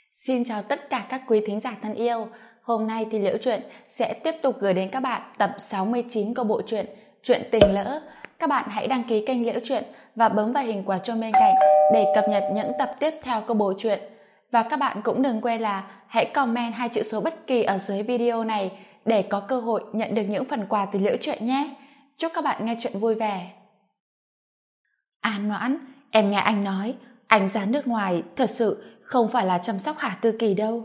Xin chào tất cả các quý thính giả thân yêu. Hôm nay thì Liễu Chuyện sẽ tiếp tục gửi đến các bạn tập 69 của bộ truyện Chuyện Tình Lỡ. Các bạn hãy đăng ký kênh Liễu Chuyện và bấm vào hình quả chuông bên cạnh để cập nhật những tập tiếp theo của bộ truyện. Và các bạn cũng đừng quên là hãy comment 2 chữ số bất kỳ ở dưới video này để có cơ hội nhận được những phần quà từ Liễu Chuyện nhé. Chúc các bạn nghe chuyện vui vẻ. An Noãn, em nghe anh nói anh ra nước ngoài thật sự không phải là chăm sóc Hà Tư Kỳ đâu.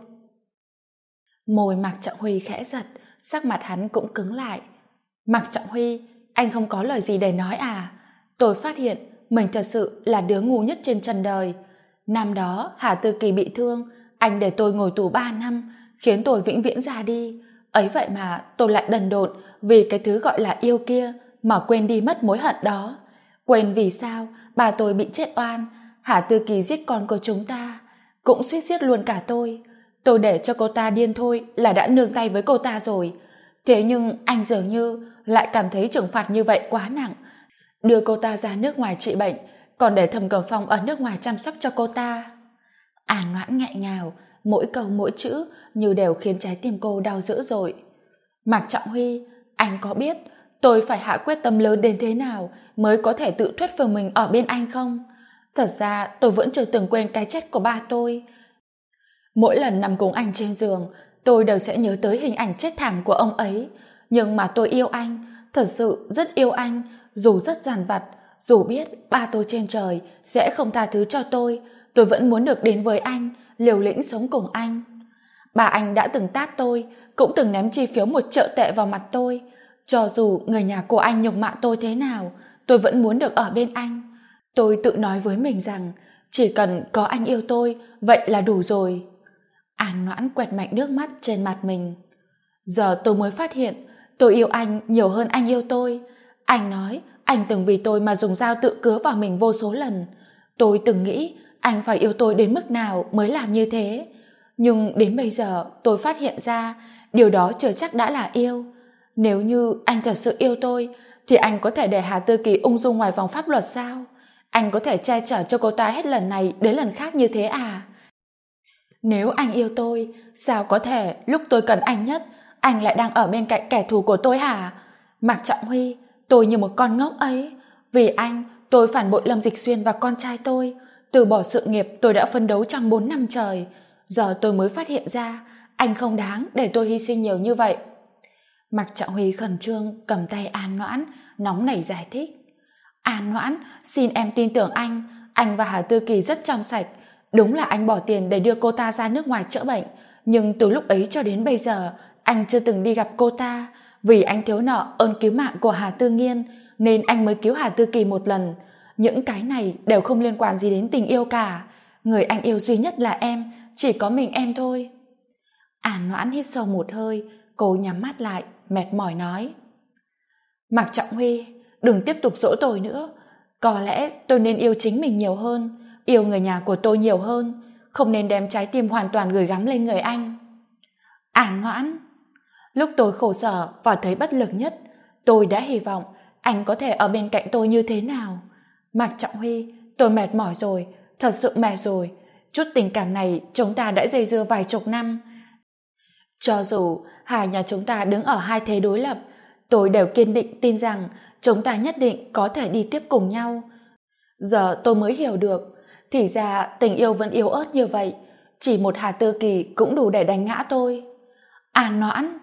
Môi Mạc Trọng Huy khẽ giật, sắc mặt hắn cũng cứng lại. Mạc Trọng Huy, anh không có lời gì để nói à? Tôi phát hiện mình thật sự là đứa ngu nhất trên trần đời. Năm đó Hà Tư Kỳ bị thương, anh để tôi ngồi tù 3 năm, khiến tôi vĩnh viễn ra đi. Ấy vậy mà tôi lại đần độn vì cái thứ gọi là yêu kia mà quên đi mất mối hận đó. Quên vì sao bà tôi bị chết oan, Hà Tư Kỳ giết con của chúng ta, cũng suýt giết luôn cả tôi. Tôi để cho cô ta điên thôi là đã nương tay với cô ta rồi. Thế nhưng anh dường như lại cảm thấy trừng phạt như vậy quá nặng, đưa cô ta ra nước ngoài trị bệnh, còn để Thẩm Cẩm Phong ở nước ngoài chăm sóc cho cô ta. An Noãn nghẹn ngào, mỗi câu mỗi chữ như đều khiến trái tim cô đau dữ dội. Mạc Trọng Huy, anh có biết tôi phải hạ quyết tâm lớn đến thế nào mới có thể tự thuyết phục mình ở bên anh không? Thật ra tôi vẫn chưa từng quên cái chết của ba tôi. Mỗi lần nằm cùng anh trên giường, tôi đều sẽ nhớ tới hình ảnh chết thảm của ông ấy. Nhưng mà tôi yêu anh, thật sự rất yêu anh, dù rất dằn vặt, dù biết ba tôi trên trời sẽ không tha thứ cho tôi vẫn muốn được đến với anh, liều lĩnh sống cùng anh. Bà anh đã từng tát tôi, cũng từng ném chi phiếu 1 triệu tệ vào mặt tôi. Cho dù người nhà của anh nhục mạ tôi thế nào, tôi vẫn muốn được ở bên anh. Tôi tự nói với mình rằng chỉ cần có anh yêu tôi, vậy là đủ rồi. An Noãn quẹt mạnh nước mắt trên mặt mình. Giờ tôi mới phát hiện tôi yêu anh nhiều hơn anh yêu tôi. Anh nói anh từng vì tôi mà dùng dao tự cứa vào mình vô số lần. Tôi từng nghĩ anh phải yêu tôi đến mức nào mới làm như thế. Nhưng đến bây giờ tôi phát hiện ra điều đó chưa chắc đã là yêu. Nếu như anh thật sự yêu tôi thì anh có thể để Hà Tư Kỳ ung dung ngoài vòng pháp luật sao? Anh có thể che chở cho cô ta hết lần này đến lần khác như thế à? Nếu anh yêu tôi, sao có thể lúc tôi cần anh nhất, anh lại đang ở bên cạnh kẻ thù của tôi hả? Mạc Trọng Huy, tôi như một con ngốc ấy. Vì anh, tôi phản bội Lâm Dịch Xuyên và con trai tôi. Từ bỏ sự nghiệp tôi đã phấn đấu trong 4 năm trời. Giờ tôi mới phát hiện ra, anh không đáng để tôi hy sinh nhiều như vậy. Mạc Trọng Huy khẩn trương cầm tay An Noãn, nóng nảy giải thích. An Noãn, xin em tin tưởng anh và Hà Tư Kỳ rất trong sạch. Đúng là anh bỏ tiền để đưa cô ta ra nước ngoài chữa bệnh, nhưng từ lúc ấy cho đến bây giờ anh chưa từng đi gặp cô ta. Vì anh thiếu nợ ơn cứu mạng của Hà Tư Nghiên nên anh mới cứu Hà Tư Kỳ một lần. Những cái này đều không liên quan gì đến tình yêu cả. Người anh yêu duy nhất là em, chỉ có mình em thôi. An Noãn hít sâu một hơi, cô nhắm mắt lại, mệt mỏi nói. Mạc Trọng Huy, đừng tiếp tục dỗ tôi nữa. Có lẽ tôi nên yêu chính mình nhiều hơn, yêu người nhà của tôi nhiều hơn, không nên đem trái tim hoàn toàn gửi gắm lên người anh. An Noãn, lúc tôi khổ sở và thấy bất lực nhất, tôi đã hy vọng anh có thể ở bên cạnh tôi như thế nào. Mạc Trọng Huy, tôi mệt mỏi rồi, thật sự mệt rồi. Chút tình cảm này chúng ta đã dây dưa vài chục năm. Cho dù hai nhà chúng ta đứng ở hai thế đối lập, tôi đều kiên định tin rằng chúng ta nhất định có thể đi tiếp cùng nhau. Giờ tôi mới hiểu được, thì ra tình yêu vẫn yếu ớt như vậy, chỉ một Hà Tư Kỳ cũng đủ để đánh ngã tôi. An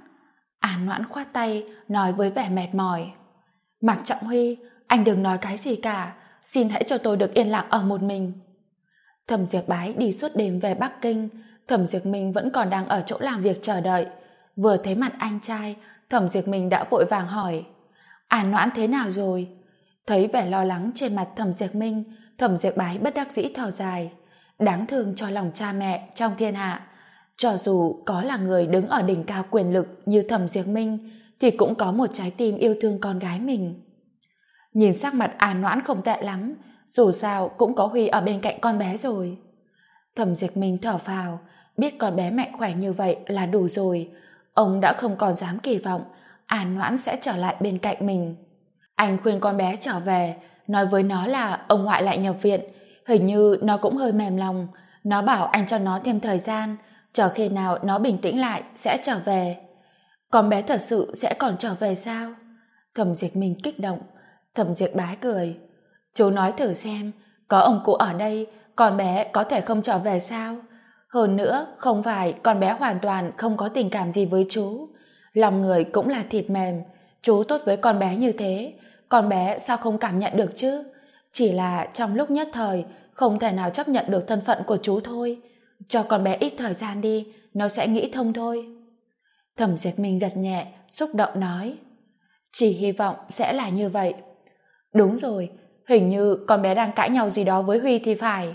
Noãn khoát tay nói với vẻ mệt mỏi. Mạc Trọng Huy, anh đừng nói cái gì cả, xin hãy cho tôi được yên lặng ở một mình. Thẩm Diệp Bái đi suốt đêm về Bắc Kinh, Thẩm Diệp Minh vẫn còn đang ở chỗ làm việc chờ đợi. Vừa thấy mặt anh trai, Thẩm Diệp Minh đã vội vàng hỏi, An Noãn thế nào rồi? Thấy vẻ lo lắng trên mặt Thẩm Diệp Minh, Thẩm Diệp Bái bất đắc dĩ thở dài. Đáng thương cho lòng cha mẹ trong thiên hạ. Cho dù có là người đứng ở đỉnh cao quyền lực như Thẩm Diệp Minh, thì cũng có một trái tim yêu thương con gái mình. Nhìn sắc mặt An Noãn không tệ lắm, dù sao cũng có Huy ở bên cạnh con bé rồi. Thẩm Diệp Minh thở phào, biết con bé mạnh khỏe như vậy là đủ rồi. Ông đã không còn dám kỳ vọng An Noãn sẽ trở lại bên cạnh mình. Anh khuyên con bé trở về, nói với nó là ông ngoại lại nhập viện, hình như nó cũng hơi mềm lòng, Nó bảo anh cho nó thêm thời gian, chờ khi nào nó bình tĩnh lại sẽ trở về. Con bé thật sự sẽ còn trở về sao? Thẩm Diệt Minh kích động. Thẩm Diệt Bái cười. Chú nói thử xem, có ông cụ ở đây, con bé có thể không trở về sao? Hơn nữa, không phải con bé hoàn toàn không có tình cảm gì với chú. Lòng người cũng là thịt mềm. Chú tốt với con bé như thế, con bé sao không cảm nhận được chứ? Chỉ là trong lúc nhất thời, không thể nào chấp nhận được thân phận của chú thôi. Cho con bé ít thời gian đi, nó sẽ nghĩ thông thôi. Thẩm Diệt Minh gật nhẹ, xúc động nói. Chỉ hy vọng sẽ là như vậy. Đúng rồi, hình như con bé đang cãi nhau gì đó với Huy thì phải.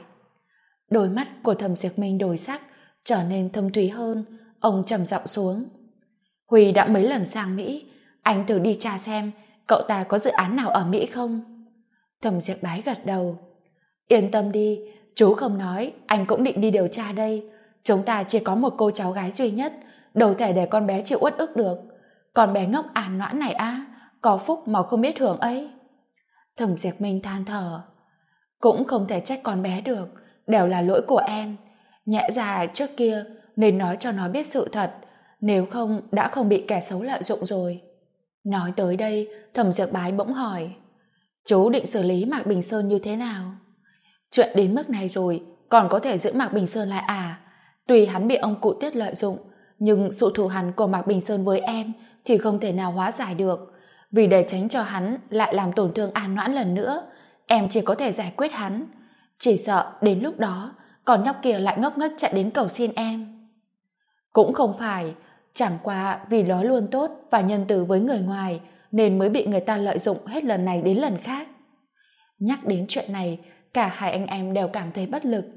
Đôi mắt của Thẩm Diệt Minh đổi sắc, trở nên thâm thúy hơn. Ông trầm giọng xuống. Huy đã mấy lần sang Mỹ, anh thử đi tra xem cậu ta có dự án nào ở Mỹ không? Thẩm Diệt Bái gật đầu. Yên tâm đi, chú không nói, anh cũng định đi điều tra đây. Chúng ta chỉ có một cô cháu gái duy nhất, đâu thể để con bé chịu uất ức được. Con bé ngốc An Noãn này á, có phúc mà không biết hưởng ấy. Thẩm Diệt Minh than thở. Cũng không thể trách con bé được, đều là lỗi của em. Nhẽ ra trước kia nên nói cho nó biết sự thật, nếu không đã không bị kẻ xấu lợi dụng rồi. Nói tới đây, Thẩm Diệt Bái bỗng hỏi. Chú định xử lý Mạc Bình Sơn như thế nào? Chuyện đến mức này rồi, còn có thể giữ Mạc Bình Sơn lại à? Tuy hắn bị ông cụ Tiết lợi dụng, nhưng sự thù hằn của Mạc Bình Sơn với em thì không thể nào hóa giải được. Vì để tránh cho hắn lại làm tổn thương An Noãn lần nữa, em chỉ có thể giải quyết hắn. Chỉ sợ đến lúc đó, còn nhóc kia lại ngốc nghếch chạy đến cầu xin em. Cũng không phải, chẳng qua vì nó luôn tốt và nhân từ với người ngoài, nên mới bị người ta lợi dụng hết lần này đến lần khác. Nhắc đến chuyện này, cả hai anh em đều cảm thấy bất lực.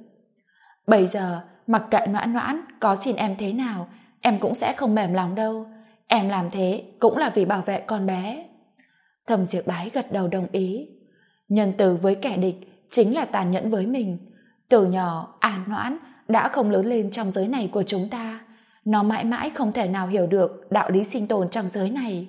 Bây giờ, mặc kệ Noãn Noãn có xin em thế nào, em cũng sẽ không mềm lòng đâu. Em làm thế cũng là vì bảo vệ con bé. Thẩm Diệt Bái gật đầu đồng ý. Nhân từ với kẻ địch chính là tàn nhẫn với mình. Từ nhỏ, An Noãn đã không lớn lên trong giới này của chúng ta. Nó mãi mãi không thể nào hiểu được đạo lý sinh tồn trong giới này.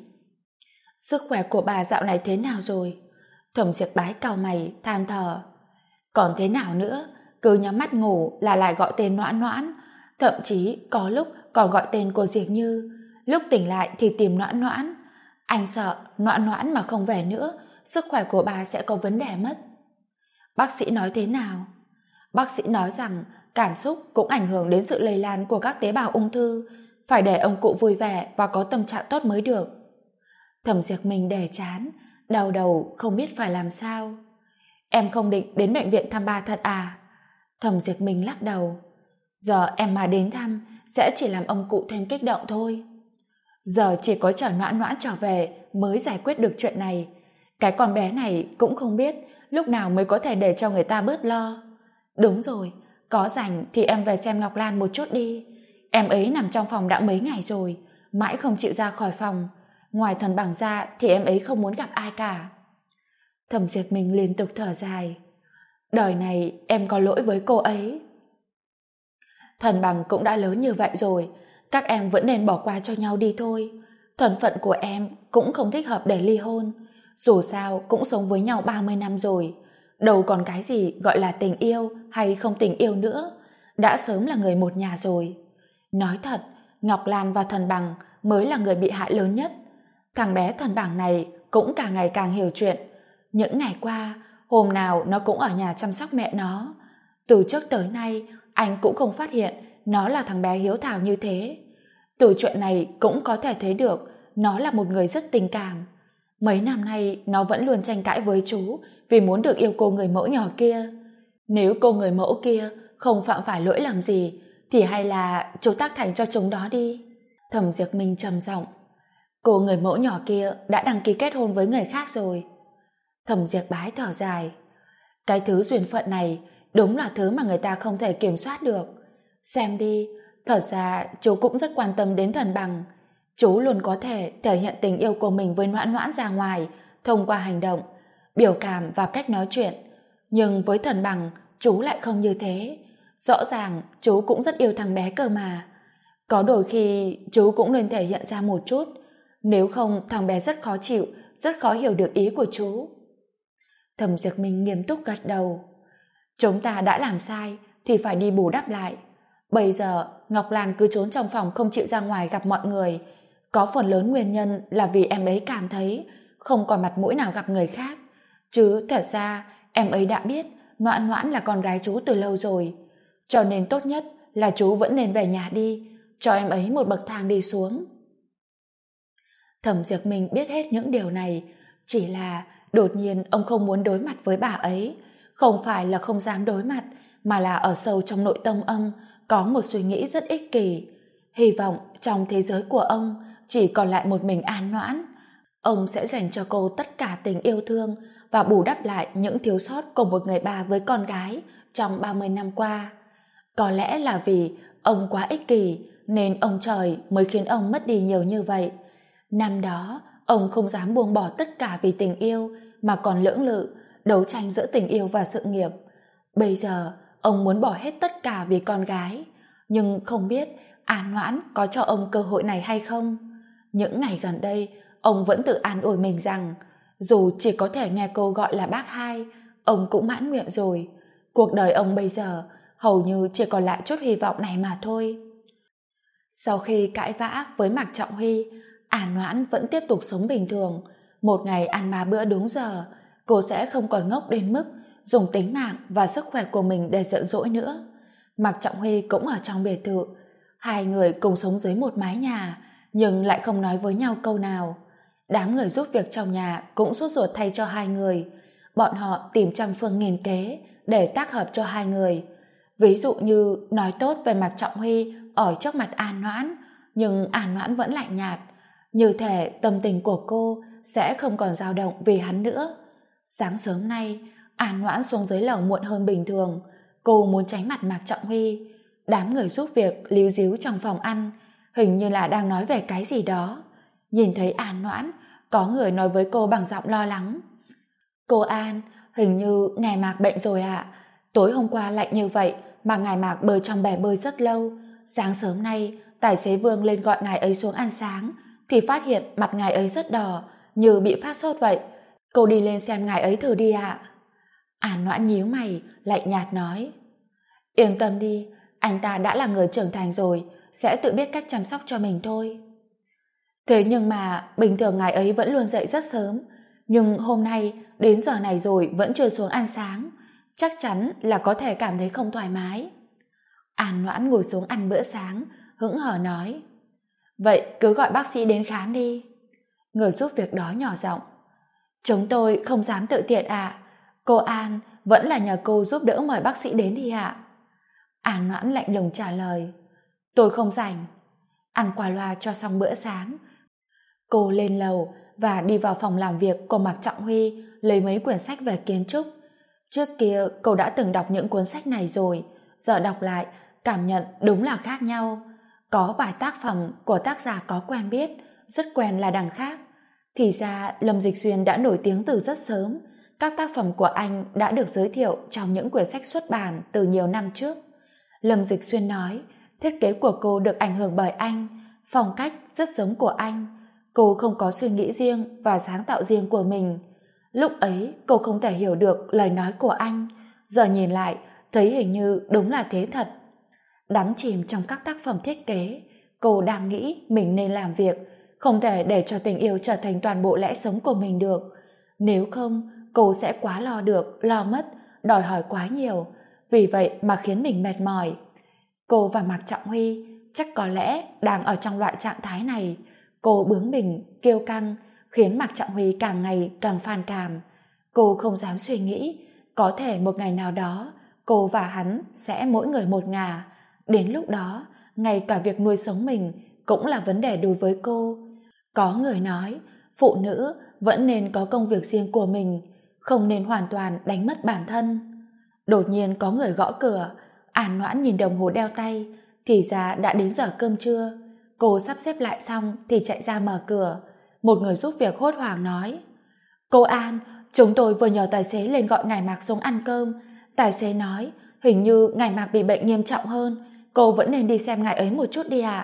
Sức khỏe của bà dạo này thế nào rồi? Thẩm Diệt Bái cau mày, than thở. Còn thế nào nữa, cứ nhắm mắt ngủ là lại gọi tên Noãn Noãn, thậm chí có lúc còn gọi tên của Diệp Như, lúc tỉnh lại thì tìm Noãn Noãn. Anh sợ Noãn Noãn mà không về nữa, sức khỏe của bà sẽ có vấn đề mất. Bác sĩ nói thế nào? Bác sĩ nói rằng cảm xúc cũng ảnh hưởng đến sự lây lan của các tế bào ung thư, phải để ông cụ vui vẻ và có tâm trạng tốt mới được. Thẩm Diệt Minh đè chán, đau đầu không biết phải làm sao. Em không định đến bệnh viện thăm ba thật à? Thẩm Diệt Minh lắc đầu. Giờ em mà đến thăm sẽ chỉ làm ông cụ thêm kích động thôi. Giờ chỉ có chờ Noãn Noãn trở về mới giải quyết được chuyện này. Cái con bé này cũng không biết lúc nào mới có thể để cho người ta bớt lo. Đúng rồi, có rảnh thì em về xem Ngọc Lan một chút đi. Em ấy nằm trong phòng đã mấy ngày rồi, mãi không chịu ra khỏi phòng. Ngoài Thần Bằng ra thì em ấy không muốn gặp ai cả. Thẩm Diệt Minh liên tục thở dài. Đời này em có lỗi với cô ấy. Thần Bằng cũng đã lớn như vậy rồi, các em vẫn nên bỏ qua cho nhau đi thôi. Thân phận của em cũng không thích hợp để ly hôn. Dù sao cũng sống với nhau 30 năm rồi, đâu còn cái gì gọi là tình yêu hay không tình yêu nữa. Đã sớm là người một nhà rồi. Nói thật, Ngọc Lan và Thần Bằng mới là người bị hại lớn nhất. Thằng bé Thần Bằng này cũng càng ngày càng hiểu chuyện. Những ngày qua, hôm nào nó cũng ở nhà chăm sóc mẹ nó. Từ trước tới nay, anh cũng không phát hiện nó là thằng bé hiếu thảo như thế. Từ chuyện này cũng có thể thấy được nó là một người rất tình cảm. Mấy năm nay nó vẫn luôn tranh cãi với chú vì muốn được yêu cô người mẫu nhỏ kia. Nếu cô người mẫu kia không phạm phải lỗi lầm gì thì hay là chú tác thành cho chúng đó đi. Thẩm Diệt Minh trầm giọng. Cô người mẫu nhỏ kia đã đăng ký kết hôn với người khác rồi. Thẩm Diệt Bái thở dài. Cái thứ duyên phận này đúng là thứ mà người ta không thể kiểm soát được. Xem đi, thật ra chú cũng rất quan tâm đến Thần Bằng. Chú luôn có thể thể hiện tình yêu của mình với Noãn Noãn ra ngoài thông qua hành động, biểu cảm và cách nói chuyện. Nhưng với Thần Bằng, chú lại không như thế. Rõ ràng chú cũng rất yêu thằng bé cơ mà. Có đôi khi chú cũng nên thể hiện ra một chút. Nếu không thằng bé rất khó chịu, rất khó hiểu được ý của chú. Thẩm Diệt Minh nghiêm túc gật đầu. Chúng ta đã làm sai, thì phải đi bù đắp lại. Bây giờ Ngọc Lan cứ trốn trong phòng không chịu ra ngoài gặp mọi người, có phần lớn nguyên nhân là vì em ấy cảm thấy không còn mặt mũi nào gặp người khác. Chứ thật ra em ấy đã biết Noãn Noãn là con gái chú từ lâu rồi, cho nên tốt nhất là chú vẫn nên về nhà đi, cho em ấy một bậc thang đi xuống. Thẩm Diệp Minh biết hết những điều này, chỉ là đột nhiên ông không muốn đối mặt với bà ấy. Không phải là không dám đối mặt, mà là ở sâu trong nội tâm ông có một suy nghĩ rất ích kỷ. Hy vọng trong thế giới của ông chỉ còn lại một mình An Noãn. Ông sẽ dành cho cô tất cả tình yêu thương và bù đắp lại những thiếu sót của một người ba với con gái trong 30 năm qua. Có lẽ là vì ông quá ích kỷ nên ông trời mới khiến ông mất đi nhiều như vậy. Năm đó, ông không dám buông bỏ tất cả vì tình yêu mà còn lưỡng lự, đấu tranh giữa tình yêu và sự nghiệp. Bây giờ, ông muốn bỏ hết tất cả vì con gái, nhưng không biết An Noãn có cho ông cơ hội này hay không. Những ngày gần đây, ông vẫn tự an ủi mình rằng dù chỉ có thể nghe cô gọi là bác hai, ông cũng mãn nguyện rồi. Cuộc đời ông bây giờ hầu như chỉ còn lại chút hy vọng này mà thôi. Sau khi cãi vã với Mạc Trọng Huy, An Noãn vẫn tiếp tục sống bình thường. Một ngày ăn 3 bữa đúng giờ, cô sẽ không còn ngốc đến mức dùng tính mạng và sức khỏe của mình để giận dỗi nữa. Mạc Trọng Huy cũng ở trong biệt thự. Hai người cùng sống dưới một mái nhà, nhưng lại không nói với nhau câu nào. Đám người giúp việc trong nhà cũng sốt ruột thay cho hai người. Bọn họ tìm trăm phương nghìn kế để tác hợp cho hai người. Ví dụ như nói tốt về Mạc Trọng Huy ở trước mặt An Noãn, nhưng An Noãn vẫn lạnh nhạt. Như thể tâm tình của cô sẽ không còn dao động vì hắn nữa. Sáng sớm nay, An Noãn xuống dưới lầu muộn hơn bình thường. Cô muốn tránh mặt Mạc Trọng Huy. Đám người giúp việc líu díu trong phòng ăn, hình như là đang nói về cái gì đó. Nhìn thấy An Noãn, có người nói với cô bằng giọng lo lắng: "Cô An, hình như ngài Mạc bệnh rồi ạ. Tối hôm qua lạnh như vậy mà ngài Mạc bơi trong bể bơi rất lâu. Sáng sớm nay, tài xế Vương lên gọi ngài ấy xuống ăn sáng, thì phát hiện mặt ngài ấy rất đỏ, như bị phát sốt vậy. Cô đi lên xem ngài ấy thử đi ạ." An Noãn nhíu mày, lạnh nhạt nói: "Yên tâm đi, anh ta đã là người trưởng thành rồi, sẽ tự biết cách chăm sóc cho mình thôi." Thế nhưng mà bình thường ngài ấy vẫn luôn dậy rất sớm, nhưng hôm nay đến giờ này rồi vẫn chưa xuống ăn sáng, chắc chắn là có thể cảm thấy không thoải mái. An Noãn ngồi xuống ăn bữa sáng, hững hờ nói: "Vậy cứ gọi bác sĩ đến khám đi." Người giúp việc đó nhỏ giọng: "Chúng tôi không dám tự tiện ạ. Cô An, vẫn là nhờ cô giúp đỡ mời bác sĩ đến đi ạ." An Noãn lạnh lùng trả lời: "Tôi không rảnh." Ăn qua loa cho xong bữa sáng, cô lên lầu và đi vào phòng làm việc của Mạc Trọng Huy lấy mấy quyển sách về kiến trúc. Trước kia cô đã từng đọc những cuốn sách này rồi, giờ đọc lại cảm nhận đúng là khác nhau. Có vài tác phẩm của tác giả có quen biết, rất quen là đằng khác. Thì ra Lâm Dịch Xuyên đã nổi tiếng từ rất sớm. Các tác phẩm của anh đã được giới thiệu trong những quyển sách xuất bản từ nhiều năm trước. Lâm Dịch Xuyên nói thiết kế của cô được ảnh hưởng bởi anh, phong cách rất giống của anh. Cô không có suy nghĩ riêng và sáng tạo riêng của mình. Lúc ấy cô không thể hiểu được lời nói của anh, giờ nhìn lại thấy hình như đúng là thế thật. Đắm chìm trong các tác phẩm thiết kế, cô đang nghĩ mình nên làm việc, không thể để cho tình yêu trở thành toàn bộ lẽ sống của mình được. Nếu không, cô sẽ quá lo được, lo mất, đòi hỏi quá nhiều, vì vậy mà khiến mình mệt mỏi. Cô và Mạc Trọng Huy chắc có lẽ đang ở trong loại trạng thái này. Cô bướng bỉnh, kiêu căng, khiến Mạc Trọng Huy càng ngày càng phàn cảm. Cô không dám suy nghĩ, có thể một ngày nào đó, cô và hắn sẽ mỗi người một ngả. Đến lúc đó, ngay cả việc nuôi sống mình cũng là vấn đề đối với cô. Có người nói, phụ nữ vẫn nên có công việc riêng của mình, không nên hoàn toàn đánh mất bản thân. Đột nhiên có người gõ cửa. An Noãn nhìn đồng hồ đeo tay, thì ra đã đến giờ cơm trưa. Cô sắp xếp lại xong thì chạy ra mở cửa. Một người giúp việc hốt hoảng nói: "Cô An, chúng tôi vừa nhờ tài xế lên gọi ngài Mạc xuống ăn cơm. Tài xế nói hình như ngài Mạc bị bệnh nghiêm trọng hơn, cô vẫn nên đi xem ngài ấy một chút đi ạ."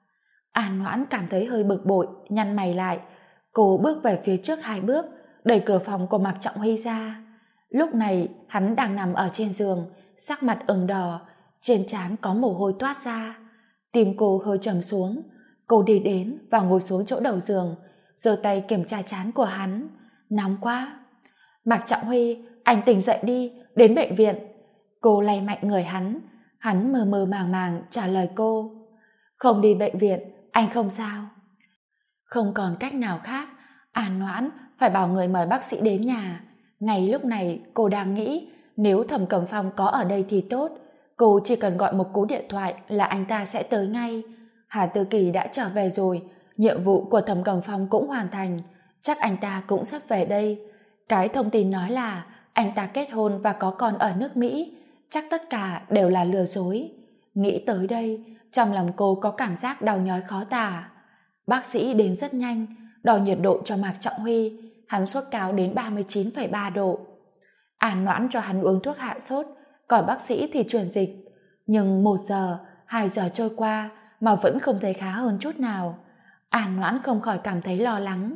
An Noãn cảm thấy hơi bực bội, nhăn mày lại. Cô bước về phía trước 2 bước, đẩy cửa phòng của Mạc Trọng Huy ra. Lúc này hắn đang nằm ở trên giường, sắc mặt ửng đỏ, trên trán có mồ hôi toát ra. Tim cô hơi trầm xuống. Cô đi đến và ngồi xuống chỗ đầu giường, giơ tay kiểm tra trán của hắn. Nóng quá. Mạc Trọng Huy, anh tỉnh dậy đi, đến bệnh viện. Cô lay mạnh người hắn. Hắn mơ mơ màng màng trả lời cô. Không đi bệnh viện, anh không sao. Không còn cách nào khác, An Noãn phải bảo người mời bác sĩ đến nhà. Ngay lúc này cô đang nghĩ, nếu Thẩm Cẩm Phong có ở đây thì tốt. Cô chỉ cần gọi một cú điện thoại là anh ta sẽ tới ngay. Hà Tư Kỳ đã trở về rồi, nhiệm vụ của Thẩm Cẩm Phong cũng hoàn thành, chắc anh ta cũng sắp về đây. Cái thông tin nói là anh ta kết hôn và có con ở nước Mỹ, chắc tất cả đều là lừa dối. Nghĩ tới đây, trong lòng cô có cảm giác đau nhói khó tả. Bác sĩ đến rất nhanh, đo nhiệt độ cho Mạc Trọng Huy, hắn sốt cao đến 39,3 độ. An Noãn cho hắn uống thuốc hạ sốt, còn bác sĩ thì truyền dịch. Nhưng 1 giờ, 2 giờ trôi qua mà vẫn không thấy khá hơn chút nào. An Noãn không khỏi cảm thấy lo lắng.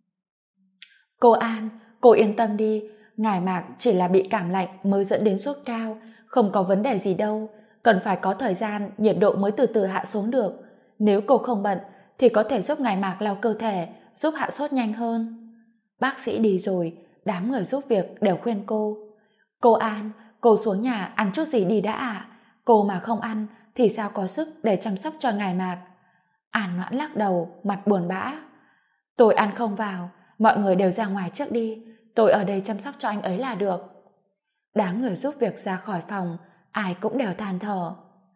Cô An, cô yên tâm đi, ngài Mạc chỉ là bị cảm lạnh mới dẫn đến sốt cao, không có vấn đề gì đâu, cần phải có thời gian nhiệt độ mới từ từ hạ xuống được. Nếu cô không bận thì có thể giúp ngài Mạc lau cơ thể, giúp hạ sốt nhanh hơn. Bác sĩ đi rồi, đám người giúp việc đều khuyên cô. Cô An, cô xuống nhà ăn chút gì đi đã ạ. Cô mà không ăn thì sao có sức để chăm sóc cho ngài Mạc. An Noãn lắc đầu, mặt buồn bã. Tôi ăn không vào, mọi người đều ra ngoài trước đi, tôi ở đây chăm sóc cho anh ấy là được. Đám người giúp việc ra khỏi phòng, ai cũng đều than thở.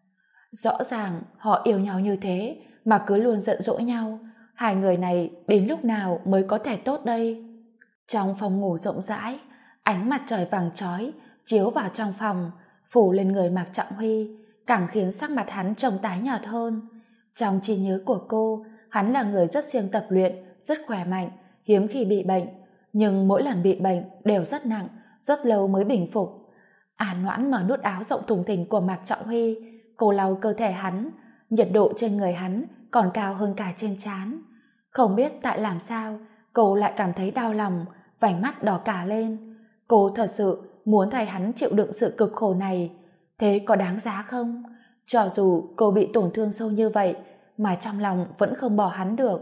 Rõ ràng họ yêu nhau như thế mà cứ luôn giận dỗi nhau, hai người này đến lúc nào mới có thể tốt đây? Trong phòng ngủ rộng rãi, ánh mặt trời vàng chói chiếu vào trong phòng, phủ lên người Mạc Trọng Huy, càng khiến sắc mặt hắn trông tái nhợt hơn. Trong trí nhớ của cô, hắn là người rất siêng tập luyện, rất khỏe mạnh, hiếm khi bị bệnh, nhưng mỗi lần bị bệnh đều rất nặng, rất lâu mới bình phục. An Noãn mở nút áo rộng thùng thình của Mạc Trọng Huy, cô lau cơ thể hắn, nhiệt độ trên người hắn còn cao hơn cả trên trán. Không biết tại làm sao, cô lại cảm thấy đau lòng, vành mắt đỏ cả lên. Cô thật sự muốn thay hắn chịu đựng sự cực khổ này. Thế có đáng giá không? Cho dù cô bị tổn thương sâu như vậy, mà trong lòng vẫn không bỏ hắn được.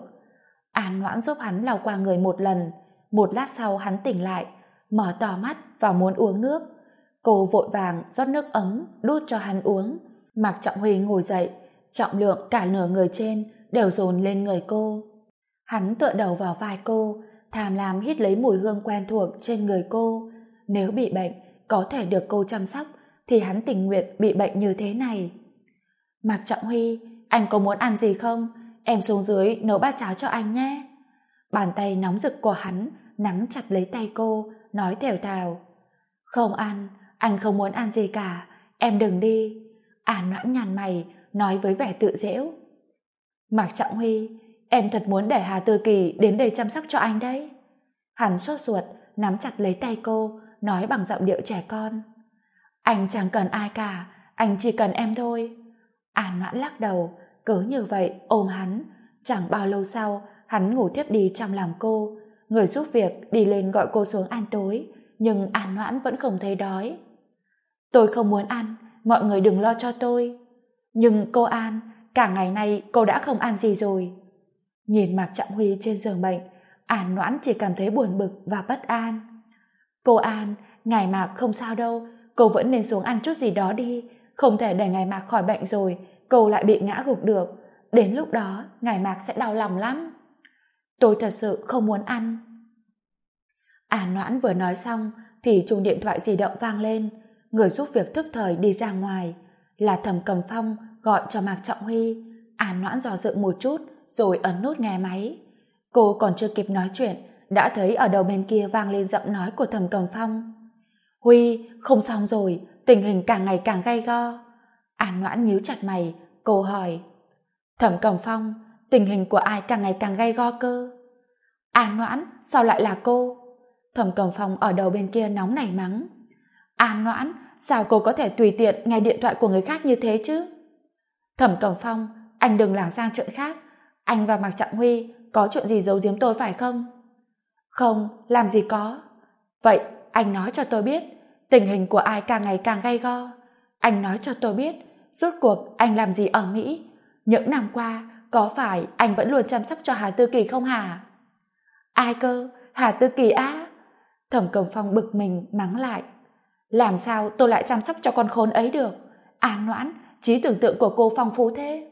An Noãn giúp hắn lau qua người một lần. Một lát sau hắn tỉnh lại, mở to mắt và muốn uống nước. Cô vội vàng rót nước ấm, đút cho hắn uống. Mạc Trọng Huy ngồi dậy, trọng lượng cả nửa người trên đều dồn lên người cô. Hắn tựa đầu vào vai cô, tham lam hít lấy mùi hương quen thuộc trên người cô. Nếu bị bệnh, có thể được cô chăm sóc, thì hắn tình nguyện bị bệnh như thế này. Mạc Trọng Huy, anh có muốn ăn gì không? Em xuống dưới nấu bát cháo cho anh nhé. Bàn tay nóng rực của hắn nắm chặt lấy tay cô, nói thều thào. Không ăn, anh không muốn ăn gì cả, em đừng đi. An Noãn nhăn mày, nói với vẻ tự giễu. Mạc Trọng Huy, em thật muốn để Hà Tư Kỳ đến đây chăm sóc cho anh đấy. Hắn sốt ruột, nắm chặt lấy tay cô, nói bằng giọng điệu trẻ con. Anh chẳng cần ai cả, anh chỉ cần em thôi. An Noãn lắc đầu, cứ như vậy ôm hắn. Chẳng bao lâu sau, hắn ngủ thiếp đi trong lòng cô. Người giúp việc đi lên gọi cô xuống ăn tối, nhưng An Noãn vẫn không thấy đói. Tôi không muốn ăn, mọi người đừng lo cho tôi. Nhưng cô An, cả ngày nay cô đã không ăn gì rồi. Nhìn Mạc Trọng Huy trên giường bệnh, An Noãn chỉ cảm thấy buồn bực và bất an. Cô An, ngài Mạc không sao đâu, cô vẫn nên xuống ăn chút gì đó đi, không thể để ngài Mạc khỏi bệnh rồi cô lại bị ngã gục được, đến lúc đó ngài Mạc sẽ đau lòng lắm. Tôi thật sự không muốn ăn. An Noãn vừa nói xong thì chuông điện thoại di động vang lên. Người giúp việc thức thời đi ra ngoài, là Thẩm Cẩm Phong gọi cho Mạc Trọng Huy. An Noãn dò dự một chút rồi ấn nút nghe máy. Cô còn chưa kịp nói chuyện đã thấy ở đầu bên kia vang lên giọng nói của Thẩm Cẩm Phong. Huy, không xong rồi, tình hình càng ngày càng gay go. An Noãn nhíu chặt mày, cô hỏi. Thẩm Cẩm Phong, tình hình của ai càng ngày càng gay go cơ? An Noãn, sao lại là cô? Thẩm Cẩm Phong ở đầu bên kia nóng nảy mắng. An Noãn, sao cô có thể tùy tiện nghe điện thoại của người khác như thế chứ? Thẩm Cẩm Phong, anh đừng lảng sang chuyện khác. Anh và Mạc Trọng Huy có chuyện gì giấu giếm tôi phải không? Không, làm gì có. Vậy anh nói cho tôi biết, tình hình của ai càng ngày càng gay go? Anh nói cho tôi biết, rốt cuộc anh làm gì ở Mỹ? Những năm qua, có phải anh vẫn luôn chăm sóc cho Hà Tư Kỳ không hả? Ai cơ? Hà Tư Kỳ á? Thẩm Cầm Phong bực mình mắng lại. Làm sao tôi lại chăm sóc cho con khốn ấy được? An Noãn, trí tưởng tượng của cô phong phú thế.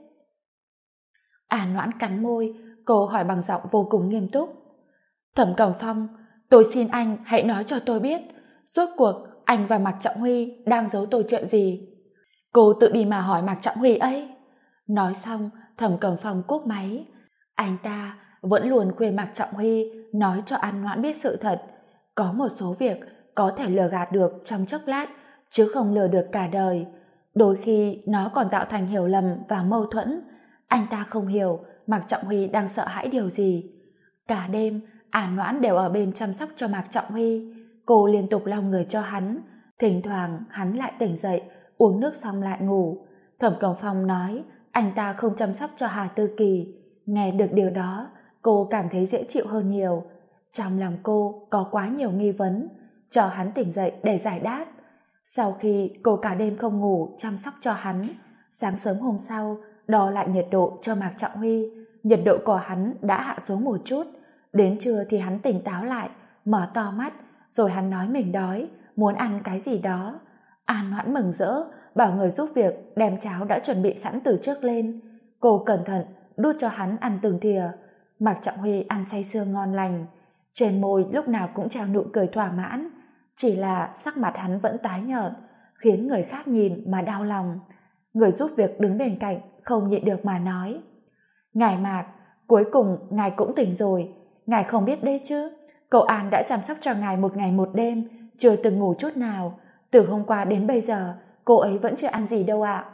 An Noãn cắn môi, cô hỏi bằng giọng vô cùng nghiêm túc. Thẩm Cầm Phong, tôi xin anh hãy nói cho tôi biết, rốt cuộc anh và Mạc Trọng Huy đang giấu tôi chuyện gì? Cô tự đi mà hỏi Mạc Trọng Huy ấy. Nói xong, Thẩm Cầm Phong cúp máy. Anh ta vẫn luôn khuyên Mạc Trọng Huy nói cho An Noãn biết sự thật. Có một số việc có thể lừa gạt được trong chốc lát, chứ không lừa được cả đời. Đôi khi nó còn tạo thành hiểu lầm và mâu thuẫn. Anh ta không hiểu Mạc Trọng Huy đang sợ hãi điều gì. Cả đêm, An Noãn đều ở bên chăm sóc cho Mạc Trọng Huy. Cô liên tục lau người cho hắn. Thỉnh thoảng hắn lại tỉnh dậy, uống nước xong lại ngủ. Thẩm Cầm Phong nói anh ta không chăm sóc cho Hà Tư Kỳ. Nghe được điều đó, cô cảm thấy dễ chịu hơn nhiều. Trong lòng cô có quá nhiều nghi vấn, chờ hắn tỉnh dậy để giải đáp. Sau khi cô cả đêm không ngủ chăm sóc cho hắn, sáng sớm hôm sau đo lại nhiệt độ cho Mạc Trọng Huy. Nhiệt độ của hắn đã hạ xuống một chút. Đến trưa thì hắn tỉnh táo lại, mở to mắt, rồi hắn nói mình đói, muốn ăn cái gì đó. An Noãn mừng rỡ, bảo người giúp việc đem cháo đã chuẩn bị sẵn từ trước lên. Cô cẩn thận đút cho hắn ăn từng thìa. Mạc Trọng Huy ăn say sưa ngon lành, trên môi lúc nào cũng treo nụ cười thỏa mãn, chỉ là sắc mặt hắn vẫn tái nhợt, khiến người khác nhìn mà đau lòng. Người giúp việc đứng bên cạnh không nhịn được mà nói: Ngài Mạc, cuối cùng ngài cũng tỉnh rồi. Ngài không biết đấy chứ, cậu An đã chăm sóc cho ngài một ngày một đêm, chưa từng ngủ chút nào. Từ hôm qua đến bây giờ cô ấy vẫn chưa ăn gì đâu ạ.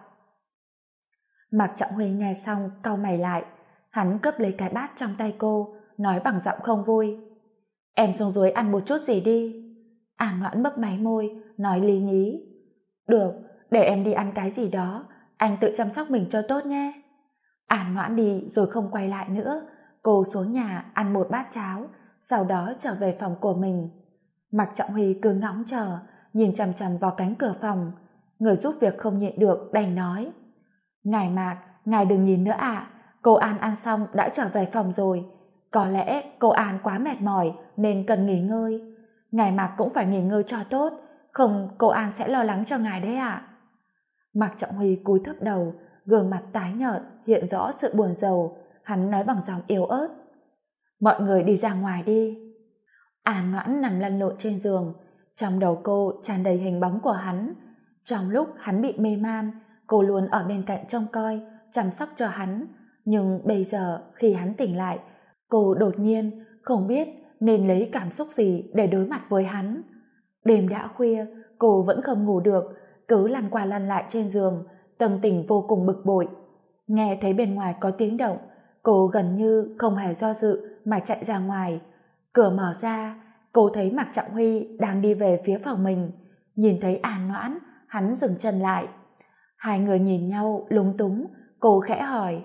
Mạc Trọng Huy nghe xong cau mày lại. Hắn cướp lấy cái bát trong tay cô, nói bằng giọng không vui: Em xuống dưới ăn một chút gì đi. An Noãn mấp máy môi, nói lý nhí: Được, để em đi ăn cái gì đó, anh tự chăm sóc mình cho tốt nhé. An Noãn đi rồi không quay lại nữa. Cô xuống nhà ăn một bát cháo, sau đó trở về phòng của mình. Mạc Trọng Huy cứ ngóng chờ, nhìn chằm chằm vào cánh cửa phòng. Người giúp việc không nhịn được đành nói: Ngài Mạc, ngài đừng nhìn nữa ạ. Cô An ăn xong đã trở về phòng rồi. Có lẽ cô An quá mệt mỏi nên cần nghỉ ngơi. Ngài Mạc cũng phải nghỉ ngơi cho tốt, không cô An sẽ lo lắng cho ngài đấy ạ. Mạc Trọng Huy cúi thấp đầu, gương mặt tái nhợt hiện rõ sự buồn rầu. Hắn nói bằng giọng yếu ớt: Mọi người đi ra ngoài đi. An Noãn nằm lăn lộn trên giường, trong đầu cô tràn đầy hình bóng của hắn. Trong lúc hắn bị mê man, cô luôn ở bên cạnh trông coi, chăm sóc cho hắn. Nhưng bây giờ khi hắn tỉnh lại, cô đột nhiên không biết nên lấy cảm xúc gì để đối mặt với hắn. Đêm đã khuya, cô vẫn không ngủ được, cứ lăn qua lăn lại trên giường, tâm tình vô cùng bực bội. Nghe thấy bên ngoài có tiếng động, cô gần như không hề do dự mà chạy ra ngoài. Cửa mở ra, cô thấy Mạc Trọng Huy đang đi về phía phòng mình. Nhìn thấy An Noãn, hắn dừng chân lại. Hai người nhìn nhau lúng túng. Cô khẽ hỏi: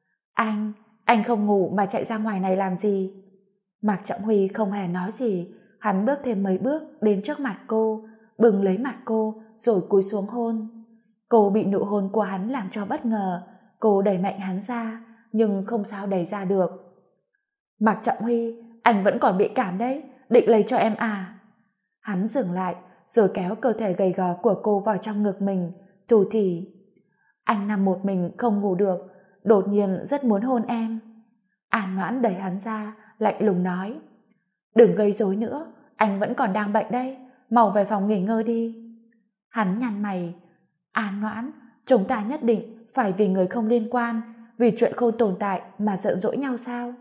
Anh không ngủ mà chạy ra ngoài này làm gì? Mạc Trọng Huy không hề nói gì. Hắn bước thêm mấy bước đến trước mặt cô, bừng lấy mặt cô rồi cúi xuống hôn. Cô bị nụ hôn của hắn làm cho bất ngờ. Cô đẩy mạnh hắn ra, nhưng không sao đẩy ra được. Mạc Trọng Huy, anh vẫn còn bị cảm đấy, định lấy cho em à? Hắn dừng lại rồi kéo cơ thể gầy gò của cô vào trong ngực mình, thủ thỉ: Anh nằm một mình không ngủ được, đột nhiên rất muốn hôn em. An Noãn đẩy hắn ra, lạnh lùng nói: Đừng gây rối nữa, anh vẫn còn đang bệnh đây, mau về phòng nghỉ ngơi đi. Hắn nhăn mày: An Noãn, chúng ta nhất định phải vì người không liên quan, vì chuyện không tồn tại mà giận dỗi nhau sao?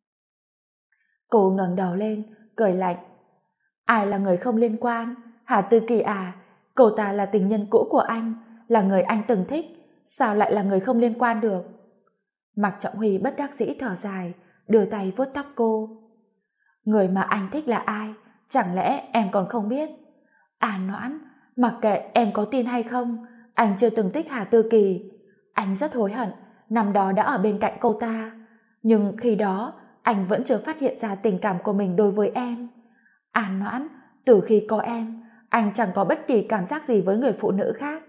Cô ngẩng đầu lên, cười lạnh: Ai là người không liên quan? Hà Tư Kỳ à? Cô ta là tình nhân cũ của anh, là người anh từng thích, sao lại là người không liên quan được? Mạc Trọng Huy bất đắc dĩ thở dài, đưa tay vuốt tóc cô: Người mà anh thích là ai? Chẳng lẽ em còn không biết? An Noãn, mặc kệ em có tin hay không, anh chưa từng thích Hà Tư Kỳ. Anh rất hối hận năm đó đã ở bên cạnh cô ta, nhưng khi đó anh vẫn chưa phát hiện ra tình cảm của mình đối với em. An Noãn, từ khi có em, anh chẳng có bất kỳ cảm giác gì với người phụ nữ khác.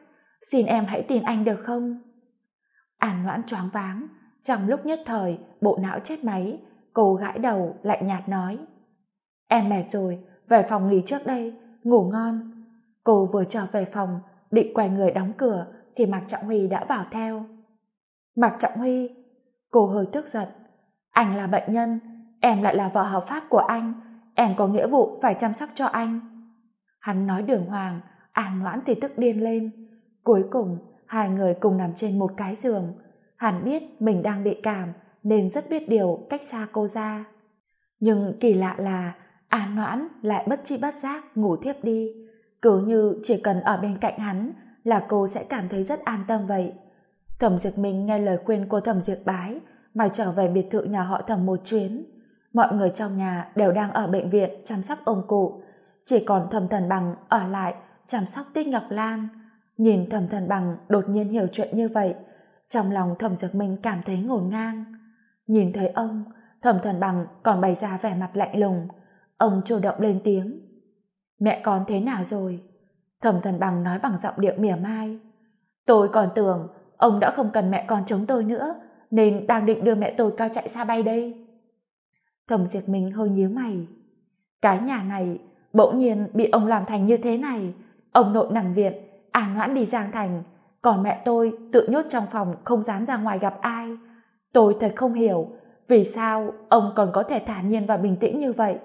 Xin em hãy tin anh được không? An Noãn choáng váng, trong lúc nhất thời bộ não chết máy, cô gãi đầu lạnh nhạt nói: Em mệt rồi, về phòng nghỉ trước đây, ngủ ngon. Cô vừa trở về phòng, định quay người đóng cửa thì Mạc Trọng Huy đã vào theo. Mạc Trọng Huy, cô hơi tức giận. Anh là bệnh nhân, em lại là vợ hợp pháp của anh, em có nghĩa vụ phải chăm sóc cho anh. Hắn nói đường hoàng, An Noãn thì tức điên lên. Cuối cùng, hai người cùng nằm trên một cái giường. Hắn biết mình đang bị cảm nên rất biết điều cách xa cô ra. Nhưng kỳ lạ là An Noãn lại bất chi bất giác ngủ thiếp đi, cứ như chỉ cần ở bên cạnh hắn là cô sẽ cảm thấy rất an tâm vậy. Thẩm Diệp Minh nghe lời khuyên của Thẩm Diệp Bái mà trở về biệt thự nhà họ Thẩm một chuyến. Mọi người trong nhà đều đang ở bệnh viện chăm sóc ông cụ, chỉ còn Thẩm Thần Bằng ở lại chăm sóc Tích Ngọc Lan. Nhìn Thẩm Thần Bằng đột nhiên hiểu chuyện như vậy, trong lòng Thẩm Diệp Minh cảm thấy ngổn ngang. Nhìn thấy ông, Thẩm Thần Bằng còn bày ra vẻ mặt lạnh lùng. Ông chủ động lên tiếng: Mẹ con thế nào rồi? Thẩm Thần Bằng nói bằng giọng điệu mỉa mai: Tôi còn tưởng ông đã không cần mẹ con chống tôi nữa, nên đang định đưa mẹ tôi cao chạy xa bay đây. Thẩm Diệp Minh hơi nhíu mày. Cái nhà này bỗng nhiên bị ông làm thành như thế này. Ông nội nằm viện, An Noãn đi Giang Thành, còn mẹ tôi tự nhốt trong phòng không dám ra ngoài gặp ai. Tôi thật không hiểu vì sao ông còn có thể thản nhiên và bình tĩnh như vậy.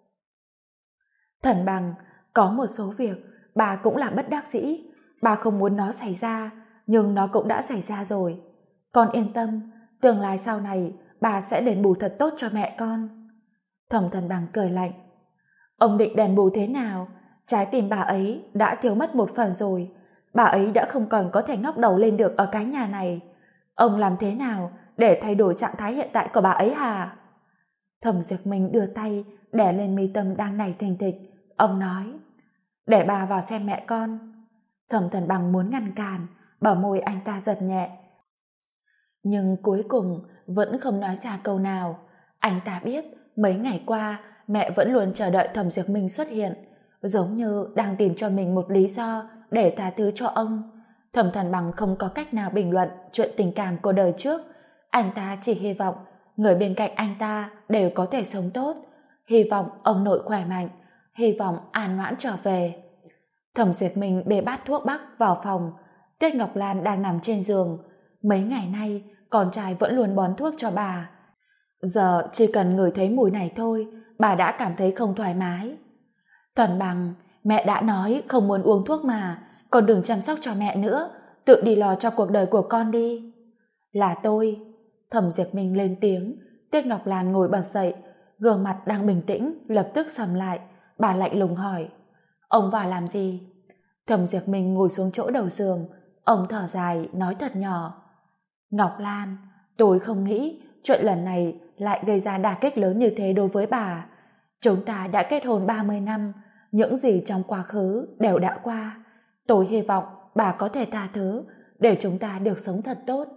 Thần Bằng, có một số việc bà cũng là bất đắc dĩ, bà không muốn nó xảy ra, nhưng nó cũng đã xảy ra rồi. Con yên tâm, tương lai sau này bà sẽ đền bù thật tốt cho mẹ con. Thẩm Thần Bằng cười lạnh: Ông định đền bù thế nào? Trái tim bà ấy đã thiếu mất một phần rồi, bà ấy đã không còn có thể ngóc đầu lên được ở cái nhà này. Ông làm thế nào để thay đổi trạng thái hiện tại của bà ấy hả? Thẩm Diệp Minh đưa tay đè lên mi tâm đang nảy thình thịch. Ông nói: Để bà vào xem mẹ con. Thẩm Thần Bằng muốn ngăn cản, bờ môi anh ta giật nhẹ, nhưng cuối cùng vẫn không nói ra câu nào. Anh ta biết mấy ngày qua mẹ vẫn luôn chờ đợi Thẩm Diệp Minh xuất hiện, giống như đang tìm cho mình một lý do để tha thứ cho ông. Thẩm Thần Bằng không có cách nào bình luận chuyện tình cảm của đời trước. Anh ta chỉ hy vọng người bên cạnh anh ta đều có thể sống tốt, hy vọng ông nội khỏe mạnh, hy vọng An Noãn trở về. Thẩm Diệp Minh bê bát thuốc bắc vào phòng. Tiết Ngọc Lan đang nằm trên giường. Mấy ngày nay con trai vẫn luôn bón thuốc cho bà. Giờ chỉ cần ngửi thấy mùi này thôi, bà đã cảm thấy không thoải mái. Thần Bằng, mẹ đã nói không muốn uống thuốc mà, con đừng chăm sóc cho mẹ nữa, tự đi lo cho cuộc đời của con đi. Là tôi. Thẩm Diệp Minh lên tiếng. Tiết Ngọc Lan ngồi bật dậy, gương mặt đang bình tĩnh lập tức sầm lại. Bà lạnh lùng hỏi: Ông vào làm gì? Thẩm Diệp Minh ngồi xuống chỗ đầu giường. Ông thở dài nói thật nhỏ: Ngọc Lan, tôi không nghĩ chuyện lần này lại gây ra đả kích lớn như thế đối với bà. Chúng ta đã kết hôn 30 năm, những gì trong quá khứ đều đã qua. Tôi hy vọng bà có thể tha thứ để chúng ta được sống thật tốt.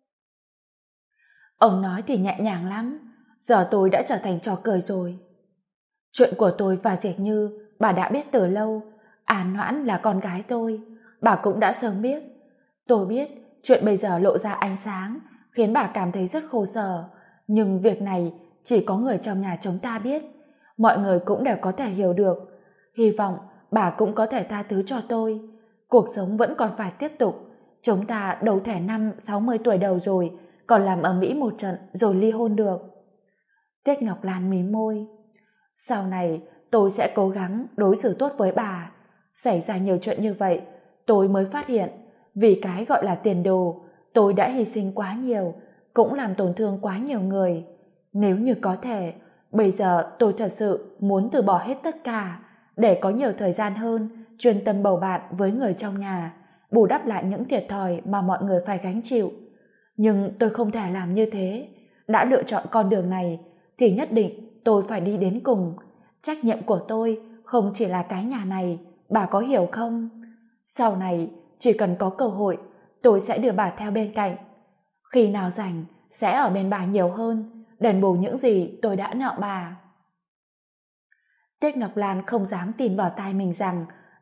Ông nói thì nhẹ nhàng lắm, giờ tôi đã trở thành trò cười rồi. Chuyện của tôi và Diệp Như bà đã biết từ lâu. An Noãn là con gái tôi, bà cũng đã sớm biết. Tôi biết chuyện bây giờ lộ ra ánh sáng khiến bà cảm thấy rất khổ sở, nhưng việc này chỉ có người trong nhà chúng ta biết, mọi người cũng đều có thể hiểu được. Hy vọng bà cũng có thể tha thứ cho tôi. Cuộc sống vẫn còn phải tiếp tục, chúng ta đâu thể 60 tuổi đầu rồi còn làm ầm ĩ một trận rồi ly hôn được. Tiết Ngọc Lan mím môi: Sau này tôi sẽ cố gắng đối xử tốt với bà. Xảy ra nhiều chuyện như vậy, tôi mới phát hiện vì cái gọi là tiền đồ, tôi đã hy sinh quá nhiều, cũng làm tổn thương quá nhiều người. Nếu như có thể, bây giờ tôi thật sự muốn từ bỏ hết tất cả để có nhiều thời gian hơn chuyên tâm bầu bạn với người trong nhà, bù đắp lại những thiệt thòi mà mọi người phải gánh chịu. Nhưng tôi không thể làm như thế. Đã lựa chọn con đường này thì nhất định tôi phải đi đến cùng. Trách nhiệm của tôi không chỉ là cái nhà này, bà có hiểu không? Sau này chỉ cần có cơ hội, tôi sẽ đưa bà theo bên cạnh. Khi nào rảnh sẽ ở bên bà nhiều hơn, đền bù những gì tôi đã nợ bà. Tiết Ngọc Lan không dám tin vào tai mình rằng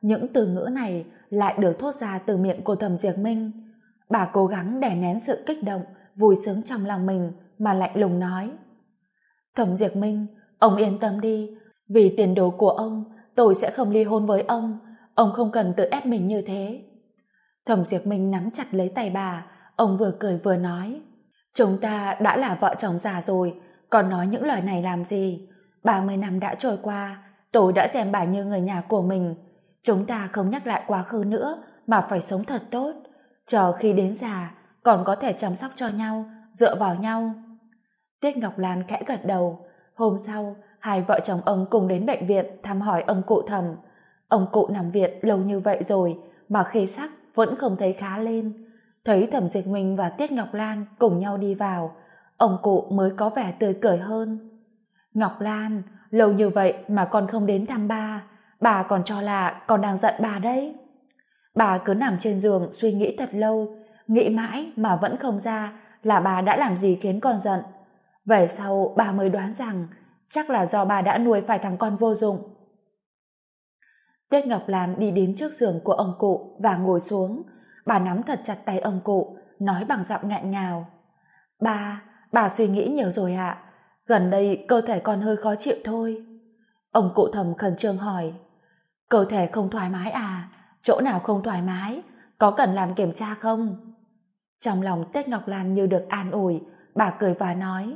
những từ ngữ này lại được thốt ra từ miệng của Thẩm Diệp Minh. Bà cố gắng đè nén sự kích động, vui sướng trong lòng mình mà lạnh lùng nói: Thẩm Diệp Minh, ông yên tâm đi, vì tiền đồ của ông, tôi sẽ không ly hôn với ông không cần tự ép mình như thế. Thẩm Diệp Minh nắm chặt lấy tay bà, ông vừa cười vừa nói: Chúng ta đã là vợ chồng già rồi, còn nói những lời này làm gì? 30 năm đã trôi qua, tôi đã xem bà như người nhà của mình. Chúng ta không nhắc lại quá khứ nữa, mà phải sống thật tốt. Chờ khi đến già, còn có thể chăm sóc cho nhau, dựa vào nhau. Tiết Ngọc Lan khẽ gật đầu. Hôm sau, hai vợ chồng ông cùng đến bệnh viện thăm hỏi ông cụ Thẩm. Ông cụ nằm viện lâu như vậy rồi, mà khí sắc vẫn không thấy khá lên. Thấy Thẩm Diệp Minh và Tiết Ngọc Lan cùng nhau đi vào, ông cụ mới có vẻ tươi cười hơn. Ngọc Lan, lâu như vậy mà con không đến thăm bà còn cho là con đang giận bà đấy. Bà cứ nằm trên giường suy nghĩ thật lâu, nghĩ mãi mà vẫn không ra là bà đã làm gì khiến con giận. Về sau bà mới đoán rằng chắc là do bà đã nuôi phải thằng con vô dụng. Tiết Ngọc Lan đi đến trước giường của ông cụ và ngồi xuống. Bà nắm thật chặt tay ông cụ, nói bằng giọng nghẹn ngào: Bà suy nghĩ nhiều rồi ạ. Gần đây cơ thể con hơi khó chịu thôi. Ông cụ Thẩm khẩn trương hỏi: Cơ thể không thoải mái à? Chỗ nào không thoải mái? Có cần làm kiểm tra không? Trong lòng Tiết Ngọc Lan như được an ủi, bà cười và nói: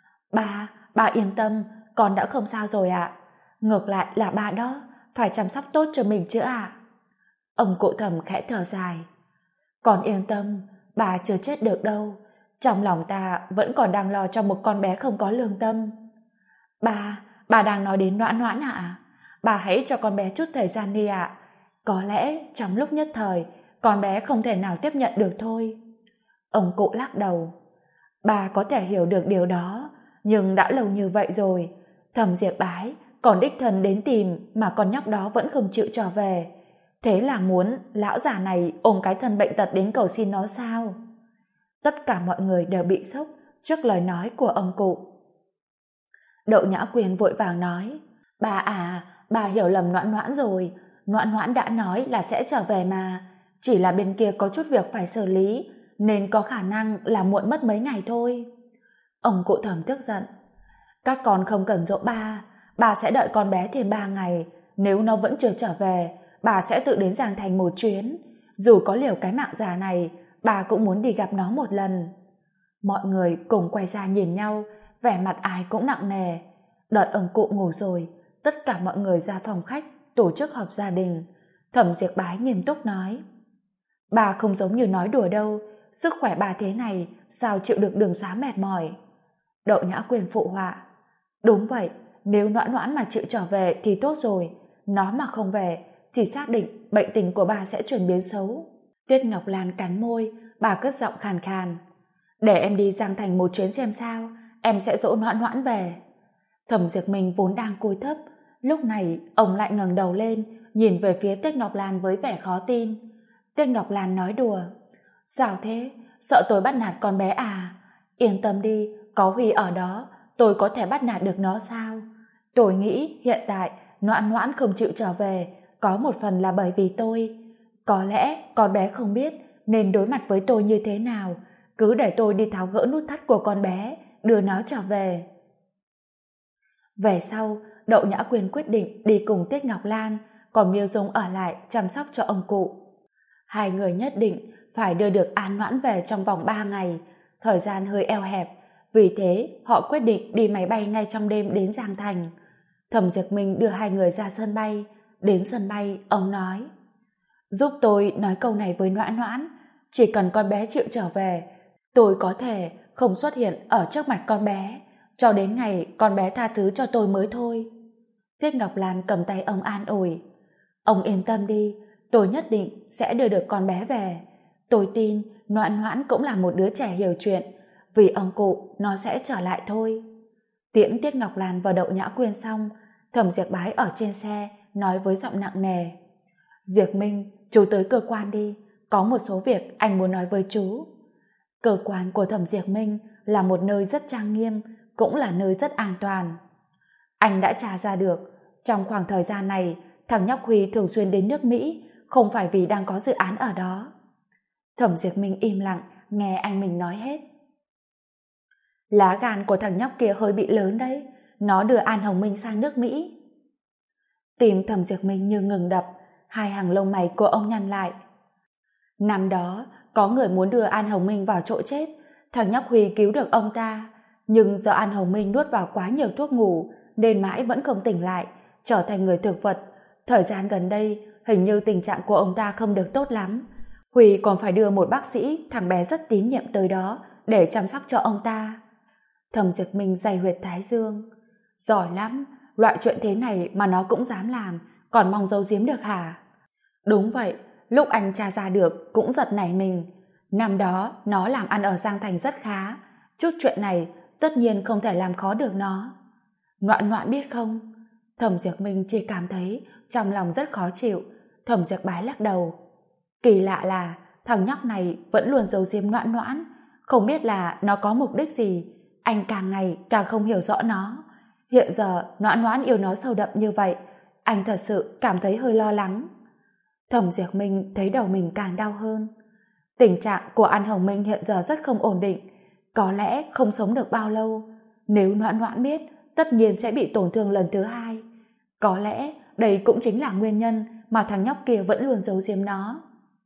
Bà yên tâm, con đã không sao rồi ạ. Ngược lại là bà đó, phải chăm sóc tốt cho mình chứ ạ. Ông cụ Thẩm khẽ thở dài: Con yên tâm, bà chưa chết được đâu. Trong lòng ta vẫn còn đang lo cho một con bé không có lương tâm. Bà đang nói đến Noãn Noãn ạ? Bà hãy cho con bé chút thời gian đi ạ. Có lẽ trong lúc nhất thời, con bé không thể nào tiếp nhận được thôi. Ông cụ lắc đầu: Bà có thể hiểu được điều đó, nhưng đã lâu như vậy rồi, Thẩm Diệp Bái còn đích thân đến tìm mà con nhóc đó vẫn không chịu trở về. Thế là muốn lão già này ôm cái thân bệnh tật đến cầu xin nó sao? Tất cả mọi người đều bị sốc trước lời nói của ông cụ. Đậu Nhã Quyên vội vàng nói: Bà hiểu lầm Noãn Noãn rồi. Noãn Noãn đã nói là sẽ trở về mà, chỉ là bên kia có chút việc phải xử lý, nên có khả năng là muộn mất mấy ngày thôi. Ông cụ Thẩm tức giận: Các con không cần dỗ bà sẽ đợi con bé thêm 3 ngày. Nếu nó vẫn chưa trở về, bà sẽ tự đến Giang Thành một chuyến. Dù có liều cái mạng già này, bà cũng muốn đi gặp nó một lần. Mọi người cùng quay ra nhìn nhau, vẻ mặt ai cũng nặng nề. Đợi ông cụ ngủ rồi, tất cả mọi người ra phòng khách tổ chức họp gia đình. Thẩm Diệp Bái nghiêm túc nói: Bà không giống như nói đùa đâu, sức khỏe bà thế này sao chịu được đường xá mệt mỏi. Đậu Nhã Quyên phụ họa: Đúng vậy, nếu Noãn Noãn mà chịu trở về thì tốt rồi, nó mà không về thì xác định bệnh tình của bà sẽ chuyển biến xấu. Tiết Ngọc Lan cắn môi, bà cất giọng khàn khàn: Để em đi Giang Thành một chuyến xem sao, em sẽ dỗ Noãn Noãn về. Thẩm Diệp Minh vốn đang cúi thấp, lúc này ông lại ngẩng đầu lên, nhìn về phía Tiết Ngọc Lan với vẻ khó tin. Tiết Ngọc Lan nói đùa: Sao thế? Sợ tôi bắt nạt con bé à? Yên tâm đi, có Huy ở đó, tôi có thể bắt nạt được nó sao? Tôi nghĩ hiện tại Noãn Noãn không chịu trở về, có một phần là bởi vì tôi. Có lẽ con bé không biết nên đối mặt với tôi như thế nào. Cứ để tôi đi tháo gỡ nút thắt của con bé, đưa nó trở về. Về sau, Đậu Nhã Quyên quyết định đi cùng Tiết Ngọc Lan, còn Miêu Dung ở lại chăm sóc cho ông cụ. Hai người nhất định phải đưa được An Noãn về trong vòng 3 ngày, thời gian hơi eo hẹp, vì thế họ quyết định đi máy bay ngay trong đêm đến Giang Thành. Thẩm Diệp Minh đưa hai người ra sân bay. Đến sân bay, ông nói: Giúp tôi nói câu này với Noãn Noãn, chỉ cần con bé chịu trở về, tôi có thể không xuất hiện ở trước mặt con bé, cho đến ngày con bé tha thứ cho tôi mới thôi. Tiết Ngọc Lan cầm tay ông an ủi: Ông yên tâm đi, tôi nhất định sẽ đưa được con bé về. Tôi tin Noãn Noãn cũng là một đứa trẻ hiểu chuyện, vì ông cụ nó sẽ trở lại thôi. Tiễn Tiết Ngọc Lan và Đậu Nhã Quyên xong, Thẩm Diệp Bái ở trên xe nói với giọng nặng nề: Diệp Minh, chú tới cơ quan đi, có một số việc anh muốn nói với chú. Cơ quan của Thẩm Diệp Minh là một nơi rất trang nghiêm, cũng là nơi rất an toàn. Anh đã tra ra được, trong khoảng thời gian này, thằng nhóc Huy thường xuyên đến nước Mỹ không phải vì đang có dự án ở đó. Thẩm Diệp Minh im lặng nghe anh mình nói hết. Lá gan của thằng nhóc kia hơi bị lớn đấy, nó đưa An Hồng Minh sang nước Mỹ. Tim Thẩm Diệp Minh như ngừng đập, hai hàng lông mày của ông nhăn lại. Năm đó, có người muốn đưa An Hồng Minh vào chỗ chết, thằng nhóc Huy cứu được ông ta, nhưng do An Hồng Minh nuốt vào quá nhiều thuốc ngủ nên mãi vẫn không tỉnh lại, trở thành người thực vật. Thời gian gần đây, hình như tình trạng của ông ta không được tốt lắm. Huy còn phải đưa một bác sĩ thằng bé rất tín nhiệm tới đó để chăm sóc cho ông ta. Thẩm Diệp Minh day huyệt thái dương. Giỏi lắm, loại chuyện thế này mà nó cũng dám làm, còn mong giấu giếm được hả? Đúng vậy, lúc anh tra ra được cũng giật nảy mình. Năm đó nó làm ăn ở Giang Thành rất khá, chút chuyện này tất nhiên không thể làm khó được nó. Noãn Noãn biết không? Thẩm Diệp Minh chỉ cảm thấy trong lòng rất khó chịu. Thẩm Diệp Bái lắc đầu. Kỳ lạ là thằng nhóc này vẫn luôn giấu giếm Noãn Noãn, không biết là nó có mục đích gì. Anh càng ngày càng không hiểu rõ nó. Hiện giờ Noãn Noãn yêu nó sâu đậm như vậy, anh thật sự cảm thấy hơi lo lắng. Thẩm Diệp Minh thấy đầu mình càng đau hơn. Tình trạng của An Hồng Minh hiện giờ rất không ổn định, có lẽ không sống được bao lâu. Nếu Noãn Noãn biết, tất nhiên sẽ bị tổn thương lần thứ hai. Có lẽ đây cũng chính là nguyên nhân mà thằng nhóc kia vẫn luôn giấu giếm nó.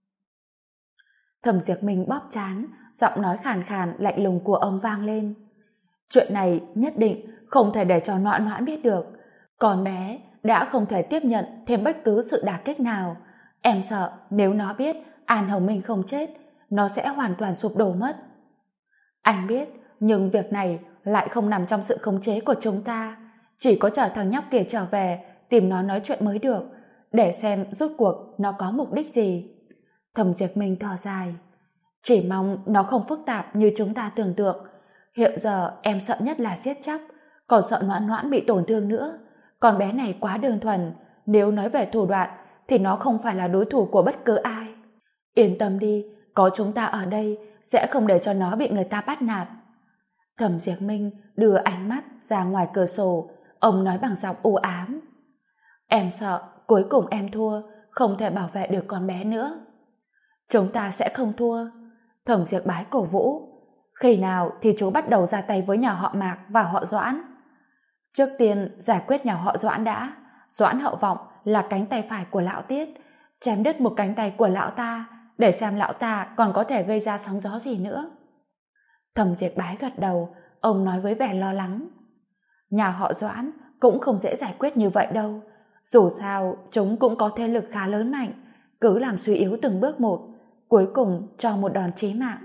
Thẩm Diệp Minh bóp trán, giọng nói khàn khàn lạnh lùng của ông vang lên. Chuyện này nhất định không thể để cho Noãn Noãn biết được. Con bé đã không thể tiếp nhận thêm bất cứ sự đả kích nào. Em sợ nếu nó biết An Hồng Minh không chết, nó sẽ hoàn toàn sụp đổ mất. Anh biết, nhưng việc này lại không nằm trong sự khống chế của chúng ta. Chỉ có chờ thằng nhóc kia trở về, tìm nó nói chuyện mới được, để xem rốt cuộc nó có mục đích gì. Thẩm Diệp Minh thở dài. Chỉ mong nó không phức tạp như chúng ta tưởng tượng. Hiện giờ em sợ nhất là giết chóc, còn sợ Noãn Noãn bị tổn thương nữa. Con bé này quá đơn thuần, nếu nói về thủ đoạn thì nó không phải là đối thủ của bất cứ ai. Yên tâm đi, có chúng ta ở đây sẽ không để cho nó bị người ta bắt nạt. Thẩm Diệp Minh đưa ánh mắt ra ngoài cửa sổ, ông nói bằng giọng u ám. Em sợ cuối cùng em thua, không thể bảo vệ được con bé nữa. Chúng ta sẽ không thua. Thẩm Diệp Bái cổ vũ. Khi nào thì chú bắt đầu ra tay với nhà họ Mạc và họ Doãn? Trước tiên giải quyết nhà họ Doãn đã. Doãn Hậu Vọng là cánh tay phải của lão Tiết, chém đứt một cánh tay của lão ta để xem lão ta còn có thể gây ra sóng gió gì nữa. Thẩm Diệp Bái gật đầu, ông nói với vẻ lo lắng. Nhà họ Doãn cũng không dễ giải quyết như vậy đâu. Dù sao chúng cũng có thế lực khá lớn mạnh, cứ làm suy yếu từng bước một, cuối cùng cho một đòn chí mạng.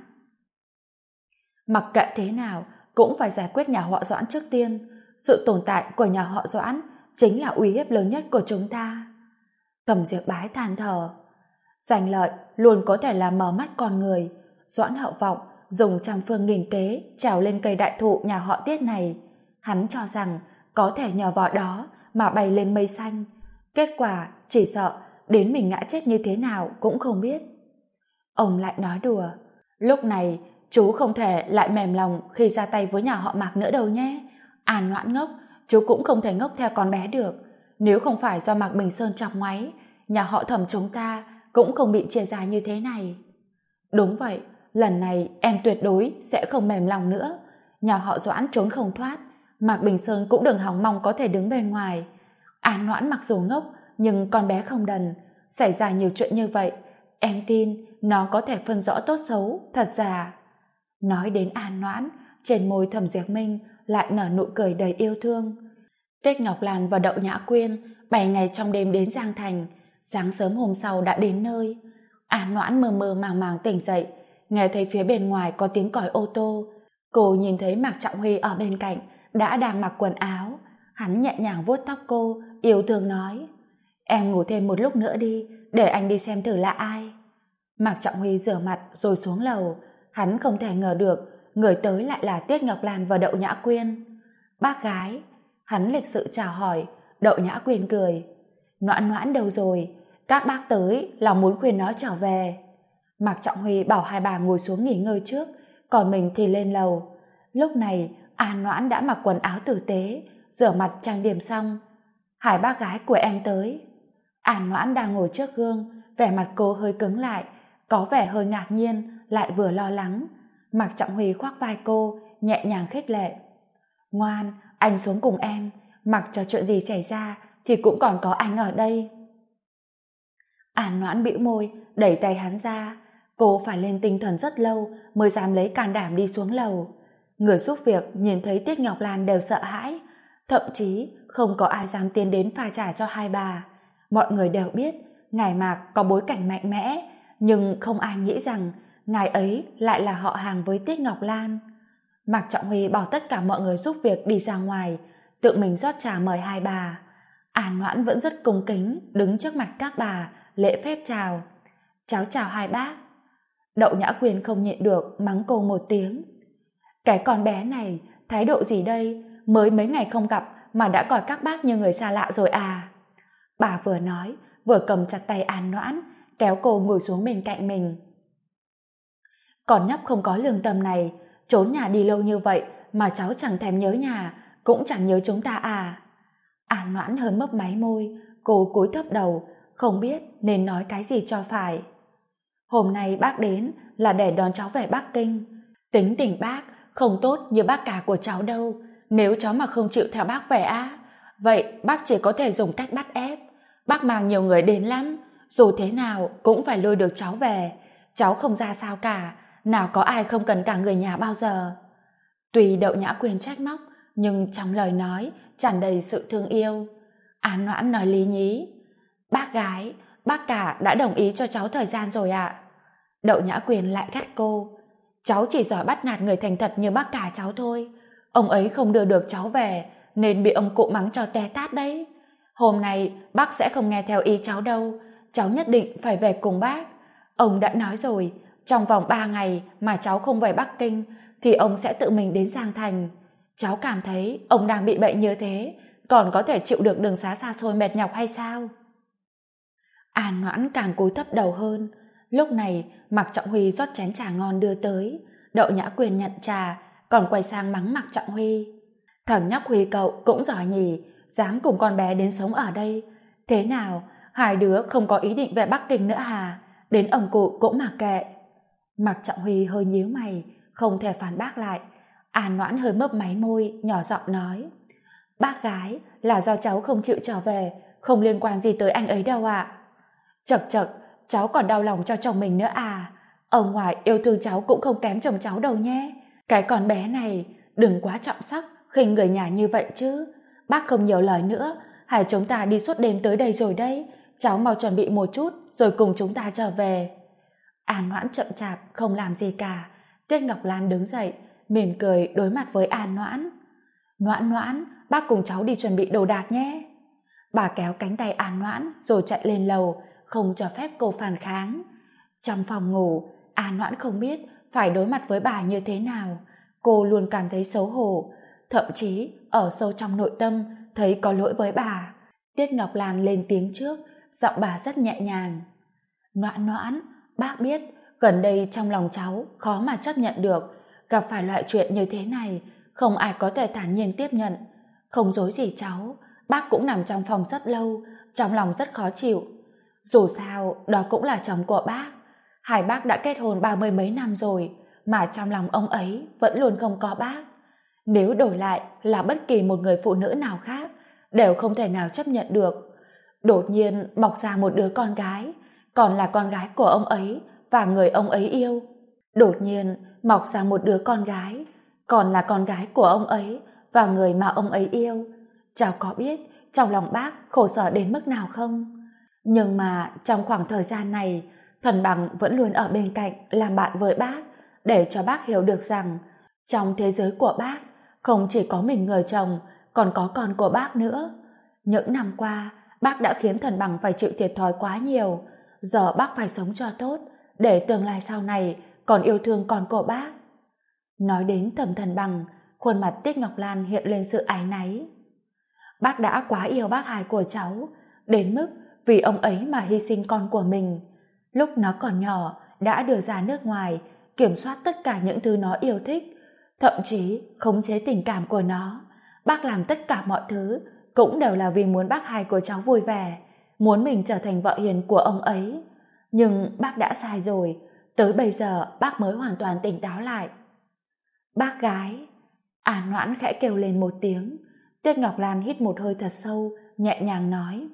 Mặc kệ thế nào cũng phải giải quyết nhà họ Doãn trước tiên. Sự tồn tại của nhà họ Doãn chính là uy hiếp lớn nhất của chúng ta. Thẩm Diệp Bái than thở. Giành lợi luôn có thể làm mờ mắt con người. Doãn Hậu Vọng dùng trăm phương nghìn kế trèo lên cây đại thụ nhà họ Tiết này. Hắn cho rằng có thể nhờ vào đó mà bay lên mây xanh. Kết quả chỉ sợ đến mình ngã chết như thế nào cũng không biết. Ông lại nói đùa. Lúc này chú không thể lại mềm lòng khi ra tay với nhà họ Mạc nữa đâu nhé. An Noãn ngốc, chú cũng không thể ngốc theo con bé được. Nếu không phải do Mạc Bình Sơn chọc ngoáy, nhà họ Thẩm chúng ta cũng không bị chia ra như thế này. Đúng vậy, lần này em tuyệt đối sẽ không mềm lòng nữa. Nhà họ Doãn trốn không thoát, Mạc Bình Sơn cũng đừng hòng mong có thể đứng bên ngoài. An Noãn mặc dù ngốc, nhưng con bé không đần. Xảy ra nhiều chuyện như vậy, em tin nó có thể phân rõ tốt xấu, thật giả. Nói đến An Noãn, trên môi Thẩm Diệp Minh lại nở nụ cười đầy yêu thương. Tích Ngọc Lan và Đậu Nhã Quyên 7 ngày trong đêm đến Giang Thành, sáng sớm hôm sau đã đến nơi. An Noãn mơ mơ màng màng tỉnh dậy, nghe thấy phía bên ngoài có tiếng còi ô tô. Cô nhìn thấy Mạc Trọng Huy ở bên cạnh đã đang mặc quần áo. Hắn nhẹ nhàng vuốt tóc cô, yêu thương nói: Em ngủ thêm một lúc nữa đi, để anh đi xem thử là ai. Mạc Trọng Huy rửa mặt rồi xuống lầu. Hắn không thể ngờ được người tới lại là Tiết Ngọc Lan và Đậu Nhã Quyên. Bác gái. Hắn lịch sự chào hỏi. Đậu Nhã Quyên cười. Noãn Noãn đâu rồi? Các bác tới là muốn khuyên nó trở về. Mạc Trọng Huy bảo hai bà ngồi xuống nghỉ ngơi trước, còn mình thì lên lầu. Lúc này An Noãn đã mặc quần áo tử tế, rửa mặt trang điểm xong. Hai bác gái của em tới. An Noãn đang ngồi trước gương, vẻ mặt cô hơi cứng lại, có vẻ hơi ngạc nhiên, lại vừa lo lắng. Mạc Trọng Huy khoác vai cô, nhẹ nhàng khích lệ. Ngoan, anh xuống cùng em, mặc cho chuyện gì xảy ra thì cũng còn có anh ở đây. An Noãn bĩu môi, đẩy tay hắn ra. Cô phải lên tinh thần rất lâu mới dám lấy can đảm đi xuống lầu. Người giúp việc nhìn thấy Tiết Ngọc Lan đều sợ hãi, thậm chí không có ai dám tiến đến pha trà cho hai bà. Mọi người đều biết ngài Mạc có bối cảnh mạnh mẽ, nhưng không ai nghĩ rằng ngài ấy lại là họ hàng với Tiết Ngọc Lan. Mạc Trọng Huy bảo tất cả mọi người giúp việc đi ra ngoài, tự mình rót trà mời hai bà. An Noãn vẫn rất cung kính đứng trước mặt các bà, lễ phép chào. Cháu chào hai bác. Đậu Nhã Quyên không nhịn được mắng cô một tiếng. Cái con bé này thái độ gì đây, mới mấy ngày không gặp mà đã coi các bác như người xa lạ rồi à. Bà vừa nói vừa cầm chặt tay An Noãn, kéo cô ngồi xuống bên cạnh mình. Con nhóc không có lương tâm này, trốn nhà đi lâu như vậy mà cháu chẳng thèm nhớ nhà, cũng chẳng nhớ chúng ta à. An Noãn hơi mấp máy môi, cô cúi thấp đầu, không biết nên nói cái gì cho phải. Hôm nay bác đến là để đón cháu về Bắc Kinh. Tính tình bác không tốt như bác cả của cháu đâu. Nếu cháu mà không chịu theo bác về á, vậy bác chỉ có thể dùng cách bắt ép. Bác mang nhiều người đến lắm, dù thế nào cũng phải lôi được cháu về. Cháu không ra sao cả, nào có ai không cần cả người nhà bao giờ. Tuy Đậu Nhã Quyên trách móc, nhưng trong lời nói tràn đầy sự thương yêu. An Noãn nói lý nhí. Bác gái, bác cả đã đồng ý cho cháu thời gian rồi ạ. Đậu Nhã Quyên lại gắt cô. Cháu chỉ giỏi bắt nạt người thành thật như bác cả cháu thôi. Ông ấy không đưa được cháu về nên bị ông cụ mắng cho té tát đấy. Hôm nay bác sẽ không nghe theo ý cháu đâu. Cháu nhất định phải về cùng bác. Ông đã nói rồi, trong vòng 3 ngày mà cháu không về Bắc Kinh thì ông sẽ tự mình đến Giang Thành. Cháu cảm thấy ông đang bị bệnh như thế, còn có thể chịu được đường xá xa xôi mệt nhọc hay sao? An Noãn càng cúi thấp đầu hơn. Lúc này Mạc Trọng Huy rót chén trà ngon đưa tới. Đậu Nhã Quyên nhận trà, còn quay sang mắng Mạc Trọng Huy. Thằng nhóc Huy cậu cũng giỏi nhỉ, dám cùng con bé đến sống ở đây. Thế nào, hai đứa không có ý định về Bắc Kinh nữa hả? Đến ông cụ cũng mặc kệ. Mạc Trọng Huy hơi nhíu mày, không thể phản bác lại. An Noãn hơi mấp máy môi, nhỏ giọng nói. Bác gái, là do cháu không chịu trở về, không liên quan gì tới anh ấy đâu ạ. Chậc chậc, cháu còn đau lòng cho chồng mình nữa à? Ông ngoại yêu thương cháu cũng không kém chồng cháu đâu nhé. Cái con bé này, đừng quá trọng sắc, khinh người nhà như vậy chứ. Bác không nhiều lời nữa, hai chúng ta đi suốt đêm tới đây rồi đấy. Cháu mau chuẩn bị một chút, rồi cùng chúng ta trở về. An Noãn chậm chạp, không làm gì cả. Tiết Ngọc Lan đứng dậy, mỉm cười đối mặt với An Noãn. Noãn Noãn, bác cùng cháu đi chuẩn bị đồ đạc nhé. Bà kéo cánh tay An Noãn rồi chạy lên lầu, không cho phép cô phản kháng. Trong phòng ngủ, An Noãn không biết phải đối mặt với bà như thế nào. Cô luôn cảm thấy xấu hổ, thậm chí ở sâu trong nội tâm thấy có lỗi với bà. Tiết Ngọc Lan lên tiếng trước, giọng bà rất nhẹ nhàng. Noãn Noãn, bác biết gần đây trong lòng cháu khó mà chấp nhận được, gặp phải loại chuyện như thế này không ai có thể thản nhiên tiếp nhận. Không dối gì cháu, bác cũng nằm trong phòng rất lâu, trong lòng rất khó chịu. Dù sao đó cũng là chồng của bác, hai bác đã kết hôn 30 mấy năm rồi mà trong lòng ông ấy vẫn luôn không có bác. Nếu đổi lại là bất kỳ một người phụ nữ nào khác đều không thể nào chấp nhận được. Đột nhiên mọc ra một đứa con gái, còn là con gái của ông ấy và người ông ấy yêu. Đột nhiên mọc ra một đứa con gái, còn là con gái của ông ấy và người mà ông ấy yêu. Cháu có biết trong lòng bác khổ sở đến mức nào không? Nhưng mà trong khoảng thời gian này, Thần Bằng vẫn luôn ở bên cạnh làm bạn với bác, để cho bác hiểu được rằng trong thế giới của bác không chỉ có mình người chồng, còn có con của bác nữa. Những năm qua, bác đã khiến Thần Bằng phải chịu thiệt thòi quá nhiều. Giờ bác phải sống cho tốt, để tương lai sau này còn yêu thương con của bác. Nói đến Thẩm Thần Bằng, khuôn mặt Tiết Ngọc Lan hiện lên sự áy náy. Bác đã quá yêu bác hai của cháu, đến mức vì ông ấy mà hy sinh con của mình. Lúc nó còn nhỏ, đã đưa ra nước ngoài, kiểm soát tất cả những thứ nó yêu thích, thậm chí khống chế tình cảm của nó. Bác làm tất cả mọi thứ cũng đều là vì muốn bác hai của cháu vui vẻ, muốn mình trở thành vợ hiền của ông ấy. Nhưng bác đã sai rồi, tới bây giờ bác mới hoàn toàn tỉnh táo lại. Bác gái, An Noãn khẽ kêu lên một tiếng. Tiết Ngọc Lan hít một hơi thật sâu, nhẹ nhàng nói.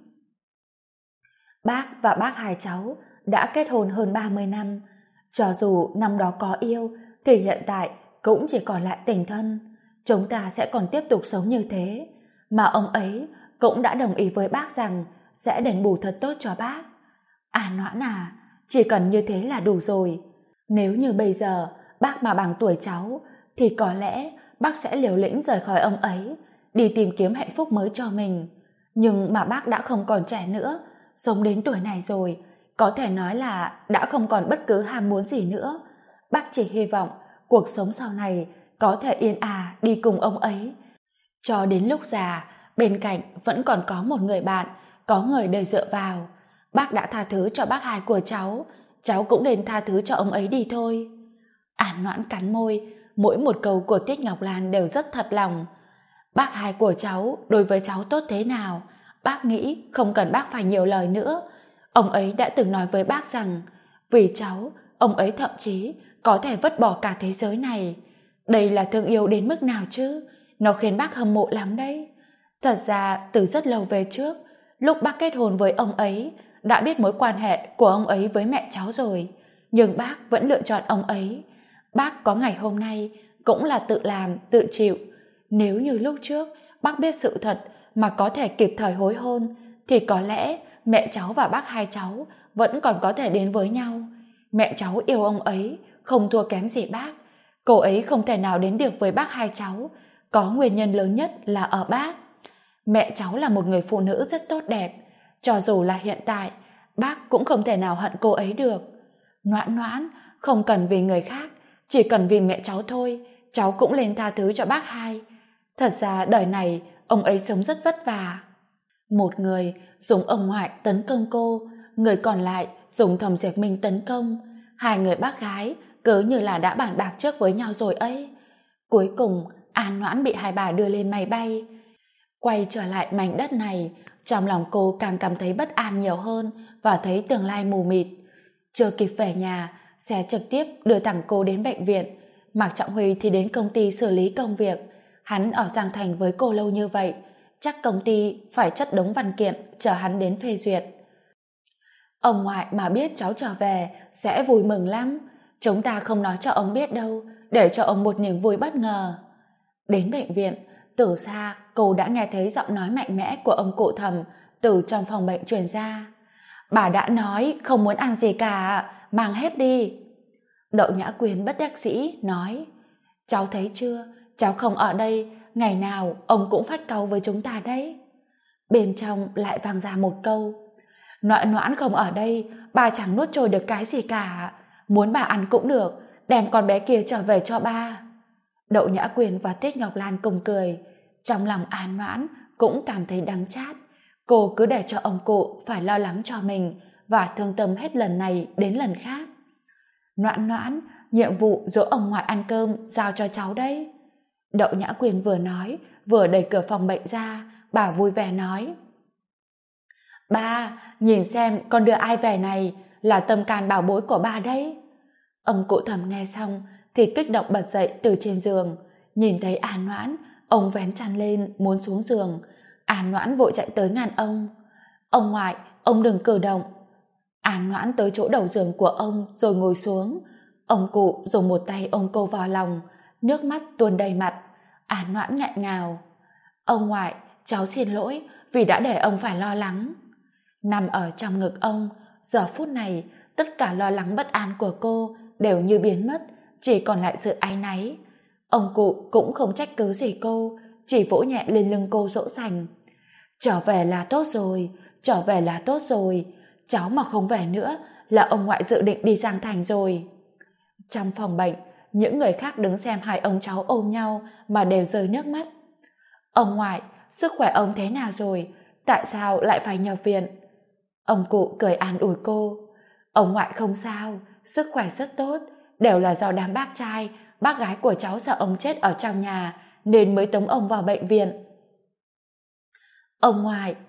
Bác và bác hai cháu đã kết hôn hơn 30 năm. Cho dù năm đó có yêu, thì hiện tại cũng chỉ còn lại tình thân. Chúng ta sẽ còn tiếp tục sống như thế. Mà ông ấy cũng đã đồng ý với bác rằng sẽ đền bù thật tốt cho bác. An Noãn à, chỉ cần như thế là đủ rồi. Nếu như bây giờ bác mà bằng tuổi cháu, thì có lẽ bác sẽ liều lĩnh rời khỏi ông ấy, đi tìm kiếm hạnh phúc mới cho mình. Nhưng mà bác đã không còn trẻ nữa, sống đến tuổi này rồi, có thể nói là đã không còn bất cứ ham muốn gì nữa. Bác chỉ hy vọng cuộc sống sau này có thể yên ả đi cùng ông ấy. Cho đến lúc già, bên cạnh vẫn còn có một người bạn, có người để dựa vào. Bác đã tha thứ cho bác hai của cháu cũng nên tha thứ cho ông ấy đi thôi. An Noãn cắn môi, mỗi một câu của Tiết Ngọc Lan đều rất thật lòng. Bác hai của cháu đối với cháu tốt thế nào, bác nghĩ không cần bác phải nhiều lời nữa. Ông ấy đã từng nói với bác rằng vì cháu, ông ấy thậm chí có thể vứt bỏ cả thế giới này. Đây là thương yêu đến mức nào chứ? Nó khiến bác hâm mộ lắm đấy. Thật ra từ rất lâu về trước, lúc bác kết hôn với ông ấy, đã biết mối quan hệ của ông ấy với mẹ cháu rồi, nhưng bác vẫn lựa chọn ông ấy. Bác có ngày hôm nay cũng là tự làm, tự chịu. Nếu như lúc trước bác biết sự thật mà có thể kịp thời hối hôn, thì có lẽ mẹ cháu và bác hai cháu vẫn còn có thể đến với nhau. Mẹ cháu yêu ông ấy không thua kém gì bác. Cô ấy không thể nào đến được với bác hai cháu, có nguyên nhân lớn nhất là ở bác. Mẹ cháu là một người phụ nữ rất tốt đẹp, cho dù là hiện tại, bác cũng không thể nào hận cô ấy được. Noãn Noãn, không cần vì người khác, chỉ cần vì mẹ cháu thôi, cháu cũng lên tha thứ cho bác hai. Thật ra đời này, ông ấy sống rất vất vả. Một người dùng ông ngoại tấn công cô, người còn lại dùng Thẩm Diệt Minh tấn công. Hai người bác gái cứ như là đã bàn bạc trước với nhau rồi ấy. Cuối cùng, An Noãn bị hai bà đưa lên máy bay. Quay trở lại mảnh đất này, trong lòng cô càng cảm thấy bất an nhiều hơn và thấy tương lai mù mịt. Chưa kịp về nhà, xe trực tiếp đưa thẳng cô đến bệnh viện. Mạc Trọng Huy thì đến công ty xử lý công việc. Hắn ở Giang Thành với cô lâu như vậy, chắc công ty phải chất đống văn kiện chờ hắn đến phê duyệt. Ông ngoại mà biết cháu trở về sẽ vui mừng lắm. Chúng ta không nói cho ông biết đâu, để cho ông một niềm vui bất ngờ. Đến bệnh viện, từ xa cô đã nghe thấy giọng nói mạnh mẽ của ông cụ Thẩm từ trong phòng bệnh truyền ra. Bà đã nói không muốn ăn gì cả, mang hết đi. Đậu Nhã Quyên bất đắc dĩ nói, cháu thấy chưa, cháu không ở đây, ngày nào ông cũng phát cáu với chúng ta đấy. Bên trong lại vang ra một câu, Noãn Noãn không ở đây, bà chẳng nuốt trôi được cái gì cả, muốn bà ăn cũng được, đem con bé kia trở về cho ba. Đậu Nhã Quyên và Tiết Ngọc Lan cùng cười, trong lòng An Noãn cũng cảm thấy đắng chát. Cô cứ để cho ông cụ phải lo lắng cho mình và thương tâm hết lần này đến lần khác. Noãn Noãn, nhiệm vụ dỗ ông ngoại ăn cơm giao cho cháu đấy. Đậu Nhã Quyên vừa nói vừa đẩy cửa phòng bệnh ra, bà vui vẻ nói, ba, nhìn xem con đưa ai về này, là tâm can bảo bối của ba đấy. Ông cụ Thẩm nghe xong thì kích động bật dậy từ trên giường. Nhìn thấy An Noãn, ông vén chăn lên muốn xuống giường. An Noãn vội chạy tới ngăn ông. Ông ngoại, ông đừng cử động. An Noãn tới chỗ đầu giường của ông rồi ngồi xuống. Ông cụ dùng một tay ôm cô vào lòng, nước mắt tuôn đầy mặt. An Noãn nghẹn ngào, ông ngoại, cháu xin lỗi vì đã để ông phải lo lắng. Nằm ở trong ngực ông, giờ phút này tất cả lo lắng bất an của cô đều như biến mất, chỉ còn lại sự áy náy. Ông cụ cũng không trách cứ gì cô, chỉ vỗ nhẹ lên lưng cô dỗ dành. Trở về là tốt rồi, trở về là tốt rồi, cháu mà không về nữa là ông ngoại dự định đi Giang Thành rồi. Trong phòng bệnh, những người khác đứng xem hai ông cháu ôm nhau mà đều rơi nước mắt. Ông ngoại, sức khỏe ông thế nào rồi? Tại sao lại phải nhập viện? Ông cụ cười an ủi cô. Ông ngoại không sao, sức khỏe rất tốt, đều là do đám bác trai, bác gái của cháu sợ ông chết ở trong nhà nên mới tống ông vào bệnh viện. Ông ngoại,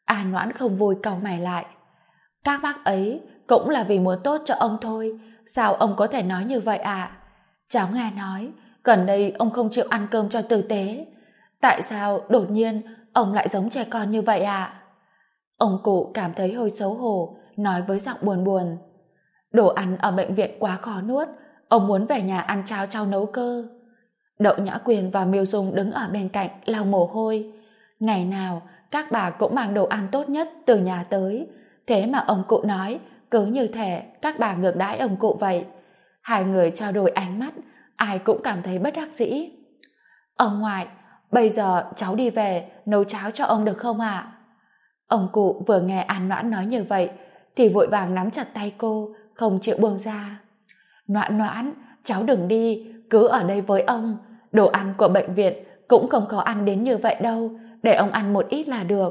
An Noãn không vui cau mày lại. Các bác ấy cũng là vì muốn tốt cho ông thôi, sao ông có thể nói như vậy ạ? Cháu nghe nói gần đây ông không chịu ăn cơm cho tử tế, tại sao đột nhiên ông lại giống trẻ con như vậy ạ? Ông cụ cảm thấy hơi xấu hổ, nói với giọng buồn buồn. Đồ ăn ở bệnh viện quá khó nuốt, ông muốn về nhà ăn cháo cháu nấu cơ. Đậu Nhã Quyền và Miêu Dung đứng ở bên cạnh lau mồ hôi. Ngày nào các bà cũng mang đồ ăn tốt nhất từ nhà tới, thế mà ông cụ nói cứ như thể các bà ngược đãi ông cụ vậy. Hai người trao đổi ánh mắt, ai cũng cảm thấy bất đắc dĩ. Ông ngoại, bây giờ cháu đi về nấu cháo cho ông được không ạ? Ông cụ vừa nghe An Noãn nói như vậy thì vội vàng nắm chặt tay cô, không chịu buông ra. Noãn Noãn, cháu đừng đi, cứ ở đây với ông. Đồ ăn của bệnh viện cũng không khó ăn đến như vậy đâu, để ông ăn một ít là được.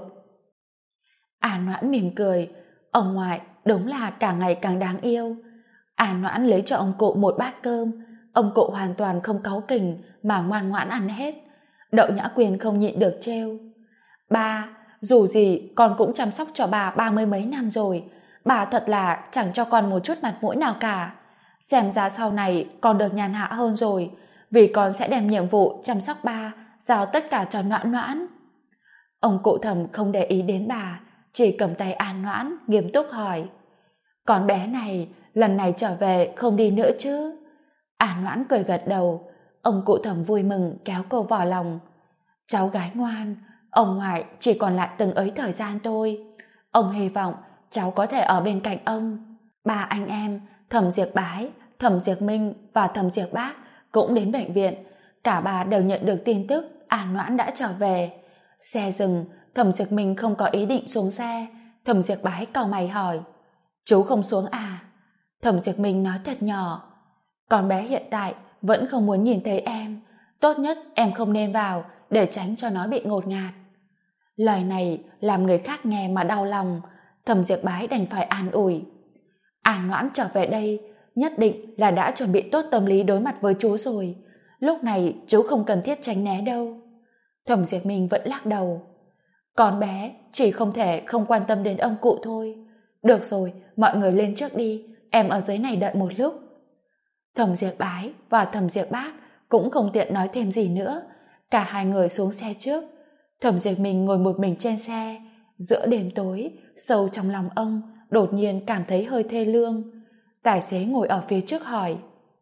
An Noãn mỉm cười, ông ngoại đúng là càng ngày càng đáng yêu. An Noãn lấy cho ông cụ một bát cơm, ông cụ hoàn toàn không cáu kỉnh mà ngoan ngoãn ăn hết. Đậu Nhã Quyền không nhịn được trêu. Ba, dù gì con cũng chăm sóc cho bà 30 mấy năm rồi, bà thật là chẳng cho con một chút mặt mũi nào cả. Xem ra sau này con được nhàn hạ hơn rồi, vì con sẽ đem nhiệm vụ chăm sóc ba giao tất cả cho Noãn Noãn. Ông cụ Thẩm không để ý đến bà, chỉ cầm tay An Noãn nghiêm túc hỏi: con bé này lần này trở về không đi nữa chứ? An Noãn cười gật đầu. Ông cụ Thẩm vui mừng kéo cô vào lòng. Cháu gái ngoan, ông ngoại chỉ còn lại từng ấy thời gian thôi, ông hy vọng cháu có thể ở bên cạnh ông. Ba anh em Thẩm Diệp Bái, Thẩm Diệp Minh và Thẩm Diệp Bác cũng đến bệnh viện. Cả ba đều nhận được tin tức An Noãn đã trở về. Xe dừng, Thẩm Diệp Minh không có ý định xuống xe. Thẩm Diệp Bái cau mày hỏi: chú không xuống à? Thẩm Diệp Minh nói thật nhỏ: con bé hiện tại vẫn không muốn nhìn thấy em, tốt nhất em không nên vào để tránh cho nó bị ngột ngạt. Lời này làm người khác nghe mà đau lòng. Thẩm Diệp Bái đành phải an ủi: An Noãn trở về đây nhất định là đã chuẩn bị tốt tâm lý đối mặt với chú rồi, lúc này chú không cần thiết tránh né đâu. Thẩm Diệp Minh vẫn lắc đầu: con bé chỉ không thể không quan tâm đến ông cụ thôi. Được rồi, mọi người lên trước đi, em ở dưới này đợi một lúc. Thẩm Diệp Bái và Thẩm Diệp Bác cũng không tiện nói thêm gì nữa, cả hai người xuống xe trước. Thẩm Diệp Minh ngồi một mình trên xe. Giữa đêm tối, sâu trong lòng ông đột nhiên cảm thấy hơi thê lương. Tài xế ngồi ở phía trước hỏi: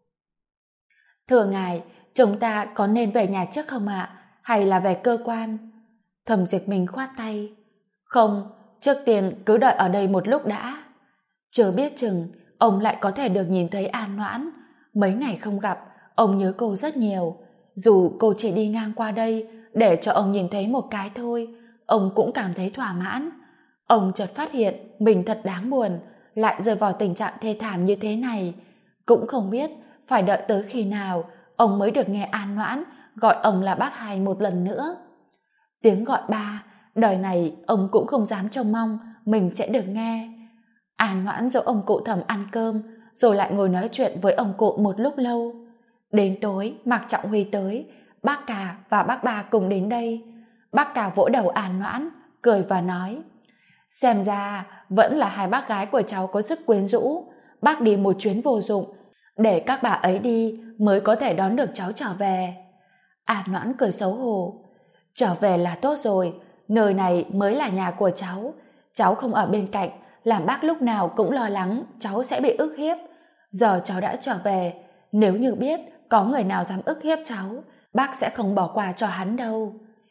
thưa ngài, chúng ta có nên về nhà trước không ạ, hay là về cơ quan? Thẩm Diệp Minh khoát tay: không, trước tiên cứ đợi ở đây một lúc đã. Chưa biết chừng ông lại có thể được nhìn thấy An Noãn. Mấy ngày không gặp, ông nhớ cô rất nhiều. Dù cô chỉ đi ngang qua đây để cho ông nhìn thấy một cái thôi, ông cũng cảm thấy thỏa mãn. Ông chợt phát hiện mình thật đáng buồn, lại rơi vào tình trạng thê thảm như thế này. Cũng không biết phải đợi tới khi nào ông mới được nghe An Noãn gọi ông là bác hai một lần nữa. Tiếng gọi ba, đời này ông cũng không dám trông mong mình sẽ được nghe. An Noãn dỗ ông cụ Thẩm ăn cơm, rồi lại ngồi nói chuyện với ông cụ một lúc lâu. Đến tối, Mạc Trọng Huy tới, bác cả và bác ba cùng đến đây. Bác cả vỗ đầu An Noãn, cười và nói: xem ra vẫn là hai bác gái của cháu có sức quyến rũ. Bác đi một chuyến vô dụng, để các bà ấy đi mới có thể đón được cháu trở về. An Noãn cười xấu hổ: trở về là tốt rồi, nơi này mới là nhà của cháu. Cháu không ở bên cạnh, làm bác lúc nào cũng lo lắng cháu sẽ bị ức hiếp. Giờ cháu đã trở về, nếu như biết có người nào dám ức hiếp cháu, bác sẽ không bỏ qua cho hắn đâu.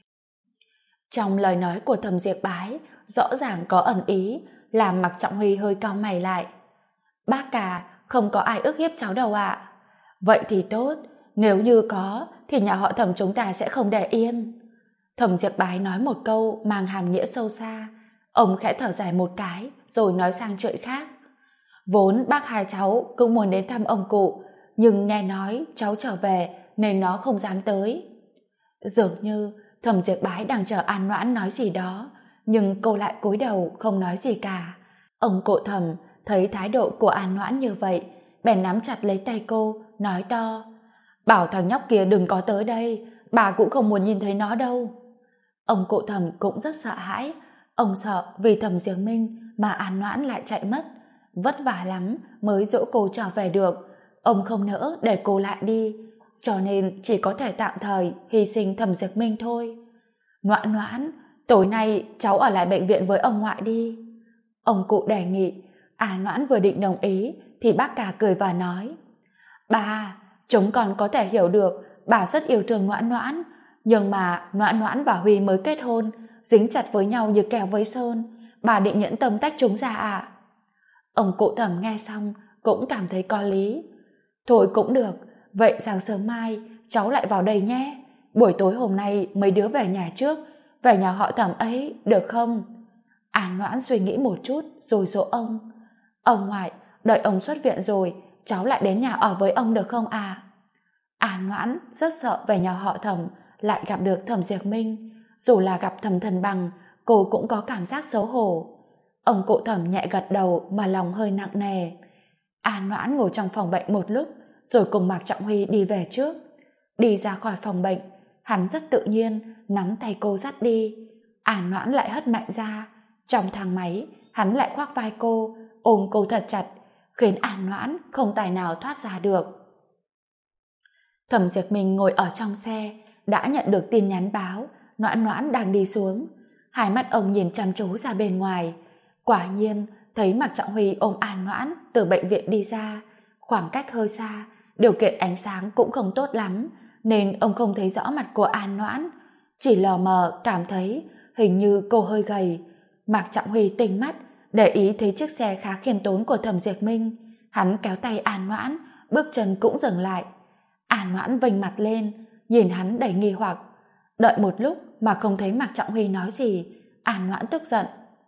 Trong lời nói của Thẩm Diệp Bái rõ ràng có ẩn ý, làm Mạc Trọng Huy hơi cau mày lại. Bác cả, không có ai ức hiếp cháu đâu ạ. Vậy thì tốt, nếu như có thì nhà họ Thẩm chúng ta sẽ không để yên. Thẩm Diệp Bái nói một câu mang hàm nghĩa sâu xa. Ông khẽ thở dài một cái rồi nói sang chuyện khác: vốn bác hai cháu cũng muốn đến thăm ông cụ, nhưng nghe nói cháu trở về nên nó không dám tới. Dường như Thẩm Diệp Bái đang chờ An Noãn nói gì đó, nhưng cô lại cúi đầu không nói gì cả. Ông cụ Thẩm thấy thái độ của An Noãn như vậy, bèn nắm chặt lấy tay cô, nói to: bảo thằng nhóc kia đừng có tới đây, bà cũng không muốn nhìn thấy nó đâu. Ông cụ Thẩm cũng rất sợ hãi, Ông sợ vì Thẩm Diệp Minh mà An Noãn lại chạy mất, vất vả lắm mới dỗ cô trở về được. Ông không nỡ để cô lại đi, cho nên chỉ có thể tạm thời hy sinh Thẩm Diệp Minh thôi. Noãn Noãn, tối nay cháu ở lại bệnh viện với ông ngoại đi. Ông cụ đề nghị. An Noãn vừa định đồng ý thì bác cả cười và nói: Bà, chúng con có thể hiểu được bà rất yêu thương Noãn Noãn, nhưng mà Noãn Noãn và Huy mới kết hôn, dính chặt với nhau như keo với sơn, bà định nhẫn tâm tách chúng ra à? Ông cụ Thẩm nghe xong cũng cảm thấy có lý. Thôi cũng được, vậy sáng sớm mai cháu lại vào đây nhé. Buổi tối hôm nay mấy đứa về nhà trước, về nhà họ Thẩm ấy, được không? An Noãn suy nghĩ một chút rồi dỗ ông: Ông ngoại, đợi ông xuất viện rồi cháu lại đến nhà ở với ông được không à? An Noãn rất sợ về nhà họ Thẩm lại gặp được Thẩm Diệp Minh, dù là gặp Thẩm Thần Bằng cô cũng có cảm giác xấu hổ. Ông cụ Thẩm nhẹ gật đầu mà lòng hơi nặng nề. An Noãn ngồi trong phòng bệnh một lúc rồi cùng Mạc Trọng Huy đi về trước. Đi ra khỏi phòng bệnh, hắn rất tự nhiên nắm tay cô dắt đi. An Noãn lại hất mạnh ra. Trong thang máy, hắn lại khoác vai cô, ôm cô thật chặt, khiến An Noãn không tài nào thoát ra được. Thẩm Diệp Minh ngồi ở trong xe, đã nhận được tin nhắn báo Noãn Noãn đang đi xuống. Hai mắt ông nhìn chăm chú ra bên ngoài. Quả nhiên, thấy Mạc Trọng Huy ôm An Noãn từ bệnh viện đi ra. Khoảng cách hơi xa, điều kiện ánh sáng cũng không tốt lắm, nên ông không thấy rõ mặt của An Noãn. Chỉ lờ mờ cảm thấy hình như cô hơi gầy. Mạc Trọng Huy tinh mắt, để ý thấy chiếc xe khá khiêm tốn của Thẩm Diệp Minh. Hắn kéo tay An Noãn, bước chân cũng dừng lại. An Noãn vênh mặt lên, nhìn hắn đầy nghi hoặc. Đợi một lúc mà không thấy Mạc Trọng Huy nói gì, An Noãn tức giận.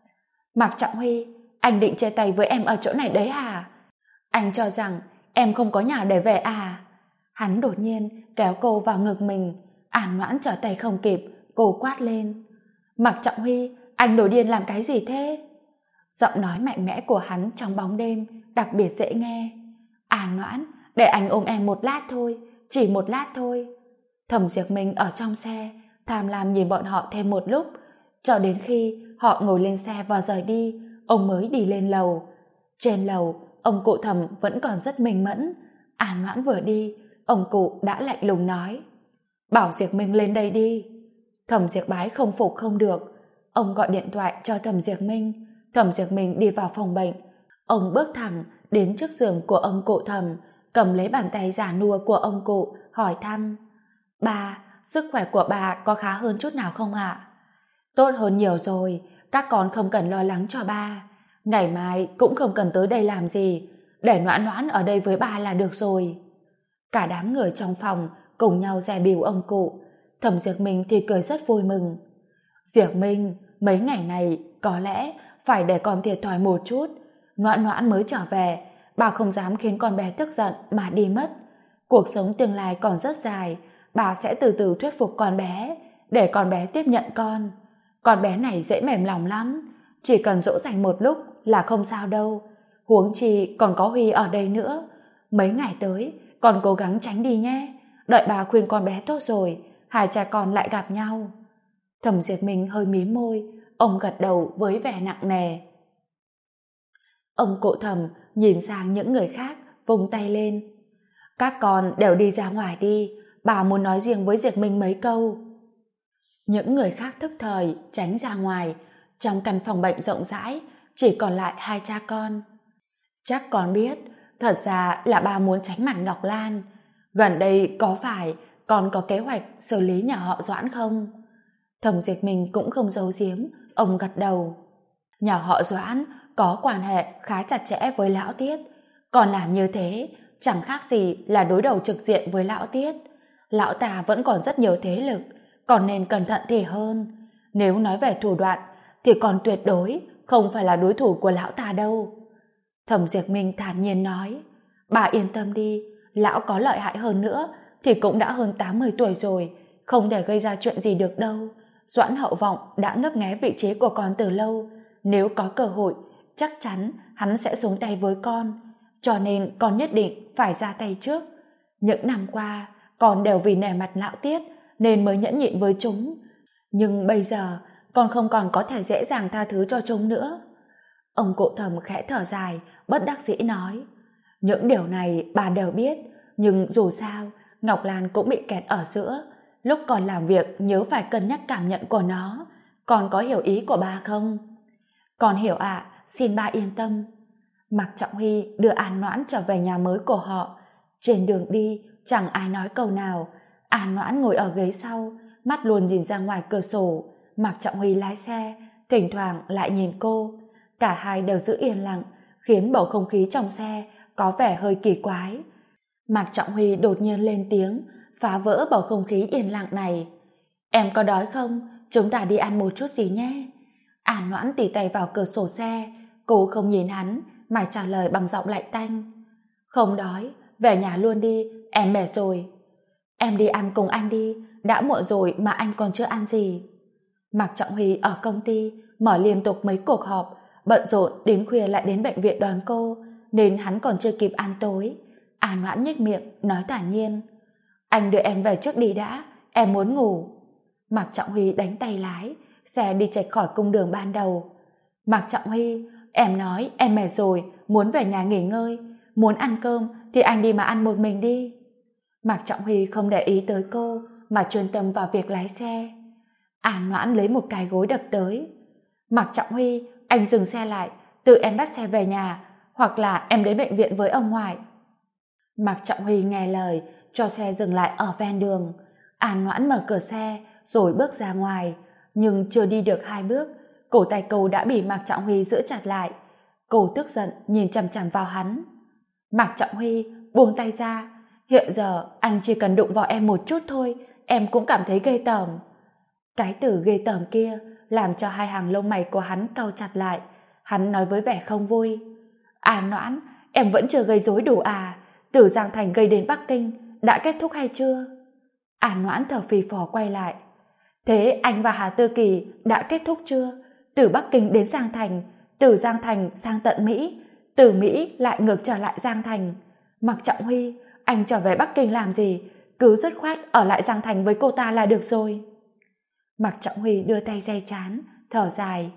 Mạc Trọng Huy, anh định chia tay với em ở chỗ này đấy à? Anh cho rằng em không có nhà để về à? Hắn đột nhiên kéo cô vào ngực mình. An Noãn trở tay không kịp, cô quát lên: Mạc Trọng Huy, anh nổi điên làm cái gì thế? Giọng nói mạnh mẽ của hắn trong bóng đêm đặc biệt dễ nghe. An Noãn, để anh ôm em một lát thôi, chỉ một lát thôi. Thẩm Diệp Minh ở trong xe tham lam nhìn bọn họ thêm một lúc, cho đến khi họ ngồi lên xe và rời đi, ông mới đi lên lầu. Trên lầu, ông cụ Thẩm vẫn còn rất minh mẫn. An Noãn vừa đi, ông cụ đã lạnh lùng nói: Bảo Diệp Minh lên đây đi. Thẩm Diệp Bái không phục không được. Ông gọi điện thoại cho Thẩm Diệp Minh. Thẩm Diệp Minh đi vào phòng bệnh. Ông bước thẳng đến trước giường của ông cụ Thẩm, cầm lấy bàn tay già nua của ông cụ, hỏi thăm: Bà, sức khỏe của bà có khá hơn chút nào không ạ? Tốt hơn nhiều rồi, các con không cần lo lắng cho ba. Ngày mai cũng không cần tới đây làm gì, để Noãn Noãn ở đây với ba là được rồi. Cả đám người trong phòng cùng nhau dè bỉu ông cụ. Thẩm Diệp Minh thì cười rất vui mừng. Diệp Minh, mấy ngày này có lẽ phải để con thiệt thòi một chút. Noãn Noãn mới trở về, bà không dám khiến con bé tức giận mà đi mất. Cuộc sống tương lai còn rất dài, bà sẽ từ từ thuyết phục con bé, để con bé tiếp nhận con. Con bé này dễ mềm lòng lắm, chỉ cần dỗ dành một lúc là không sao đâu. Huống chi còn có Huy ở đây nữa. Mấy ngày tới, con cố gắng tránh đi nhé. Đợi bà khuyên con bé tốt rồi, hai cha con lại gặp nhau. Thẩm Diệp Minh hơi mím môi, ông gật đầu với vẻ nặng nề. Ông cụ Thẩm nhìn sang những người khác, vung tay lên: Các con đều đi ra ngoài đi, bà muốn nói riêng với Diệp Minh mấy câu. Những người khác thức thời tránh ra ngoài. Trong căn phòng bệnh rộng rãi chỉ còn lại hai cha con. Chắc con biết, thật ra là bà muốn tránh mặt Ngọc Lan. Gần đây có phải con có kế hoạch xử lý nhà họ Doãn không? Thẩm Diệp Minh cũng không giấu giếm, ông gật đầu. Nhà họ Doãn có quan hệ khá chặt chẽ với Lão Tiết. Còn làm như thế chẳng khác gì là đối đầu trực diện với Lão Tiết. Lão ta vẫn còn rất nhiều thế lực, còn nên cẩn thận thì hơn. Nếu nói về thủ đoạn thì còn tuyệt đối không phải là đối thủ của lão ta đâu. Thẩm Diệp Minh thản nhiên nói: Bà yên tâm đi, lão có lợi hại hơn nữa thì cũng đã hơn 80 tuổi rồi, không thể gây ra chuyện gì được đâu. Doãn Hậu Vọng đã ngấp nghé vị trí của con từ lâu, nếu có cơ hội chắc chắn hắn sẽ xuống tay với con, cho nên con nhất định phải ra tay trước. Những năm qua con đều vì nể mặt Lão Tiết nên mới nhẫn nhịn với chúng, nhưng bây giờ con không còn có thể dễ dàng tha thứ cho chúng nữa. Ông cụ Thẩm khẽ thở dài, bất đắc dĩ nói. Những điều này bà đều biết, nhưng dù sao, Ngọc Lan cũng bị kẹt ở giữa. Lúc còn làm việc nhớ phải cân nhắc cảm nhận của nó. Con có hiểu ý của bà không? Con hiểu ạ, xin ba yên tâm. Mạc Trọng Huy đưa An Noãn trở về nhà mới của họ. Trên đường đi, chẳng ai nói câu nào. An Noãn ngồi ở ghế sau, mắt luôn nhìn ra ngoài cửa sổ. Mạc Trọng Huy lái xe, thỉnh thoảng lại nhìn cô. Cả hai đều giữ yên lặng, khiến bầu không khí trong xe có vẻ hơi kỳ quái. Mạc Trọng Huy đột nhiên lên tiếng, phá vỡ bầu không khí yên lặng này. Em có đói không? Chúng ta đi ăn một chút gì nhé. An Noãn tì tay vào cửa sổ xe, cô không nhìn hắn mà trả lời bằng giọng lạnh tanh. Không đói, về nhà luôn đi, em mệt rồi. Em đi ăn cùng anh đi, đã muộn rồi mà anh còn chưa ăn gì. Mạc Trọng Huy ở công ty mở liên tục mấy cuộc họp, bận rộn đến khuya lại đến bệnh viện đón cô, nên hắn còn chưa kịp ăn tối. An Noãn nhếch miệng nói thản nhiên. Anh đưa em về trước đi đã, em muốn ngủ. Mạc Trọng Huy đánh tay lái, xe đi chệch khỏi cung đường ban đầu. Mạc Trọng Huy, em nói em mệt rồi, muốn về nhà nghỉ ngơi. Muốn ăn cơm thì anh đi mà ăn một mình đi. Mạc Trọng Huy không để ý tới cô mà chuyên tâm vào việc lái xe. An Noãn lấy một cái gối đập tới. Mạc Trọng Huy, anh dừng xe lại, tự em bắt xe về nhà, hoặc là em đến bệnh viện với ông ngoại. Mạc Trọng Huy nghe lời, cho xe dừng lại ở ven đường. An Noãn mở cửa xe, rồi bước ra ngoài, nhưng chưa đi được 2 bước, cổ tay cô đã bị Mạc Trọng Huy giữ chặt lại. Cô tức giận nhìn chằm chằm vào hắn. Mạc Trọng Huy, buông tay ra. Hiện giờ anh chỉ cần đụng vào em một chút thôi, em cũng cảm thấy ghê tởm. Cái từ ghê tởm kia làm cho hai hàng lông mày của hắn cau chặt lại. Hắn nói với vẻ không vui. An Noãn, em vẫn chưa gây rối đủ à? Từ Giang Thành gây đến Bắc Kinh đã kết thúc hay chưa? An Noãn thở phì phò quay lại. Thế anh và Hà Tư Kỳ đã kết thúc chưa? Từ Bắc Kinh đến Giang Thành, từ Giang Thành sang tận Mỹ, từ Mỹ lại ngược trở lại Giang Thành. Mạc Trọng Huy, anh trở về Bắc Kinh làm gì? Cứ dứt khoát ở lại Giang Thành với cô ta là được rồi. Mạc Trọng Huy đưa tay che trán, thở dài.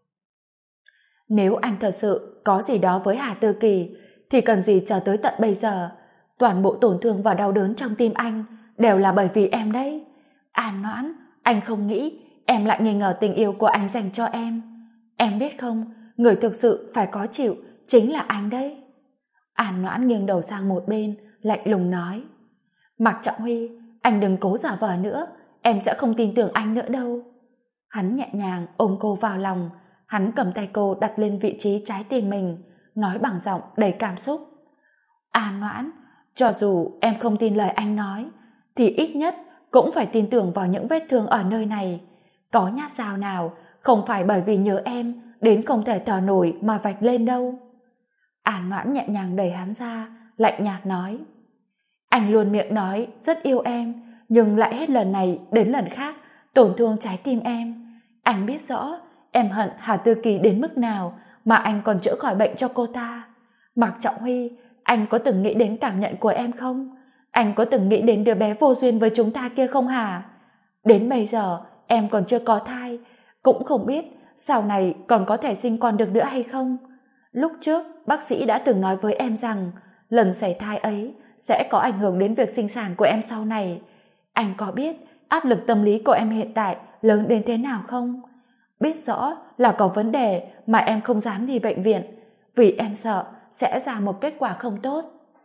Nếu anh thật sự có gì đó với Hà Tư Kỳ thì cần gì chờ tới tận bây giờ? Toàn bộ tổn thương và đau đớn trong tim anh đều là bởi vì em đấy. An Noãn, anh không nghĩ em lại nghi ngờ tình yêu của anh dành cho em. Em biết không, người thực sự phải có chịu chính là anh đấy. An Noãn nghiêng đầu sang một bên, lạnh lùng nói. Mạc Trọng Huy, anh đừng cố giả vờ nữa, em sẽ không tin tưởng anh nữa đâu. Hắn nhẹ nhàng ôm cô vào lòng, hắn cầm tay cô đặt lên vị trí trái tim mình, nói bằng giọng đầy cảm xúc. An Noãn, cho dù em không tin lời anh nói, thì ít nhất cũng phải tin tưởng vào những vết thương ở nơi này. Có nhát dao nào không phải bởi vì nhớ em đến không thể thở nổi mà vạch lên đâu. An Noãn nhẹ nhàng đẩy hắn ra, lạnh nhạt nói. Anh luôn miệng nói rất yêu em, nhưng lại hết lần này đến lần khác tổn thương trái tim em. Anh biết rõ em hận Hà Tư Kỳ đến mức nào mà anh còn chữa khỏi bệnh cho cô ta. Mạc Trọng Huy, anh có từng nghĩ đến cảm nhận của em không? Anh có từng nghĩ đến đứa bé vô duyên với chúng ta kia không hả? Đến bây giờ em còn chưa có thai, cũng không biết sau này còn có thể sinh con được nữa hay không. Lúc trước bác sĩ đã từng nói với em rằng lần sảy thai ấy sẽ có ảnh hưởng đến việc sinh sản của em sau này. Anh có biết áp lực tâm lý của em hiện tại lớn đến thế nào không? Biết rõ là có vấn đề mà em không dám đi bệnh viện, vì em sợ sẽ ra một kết quả không tốt.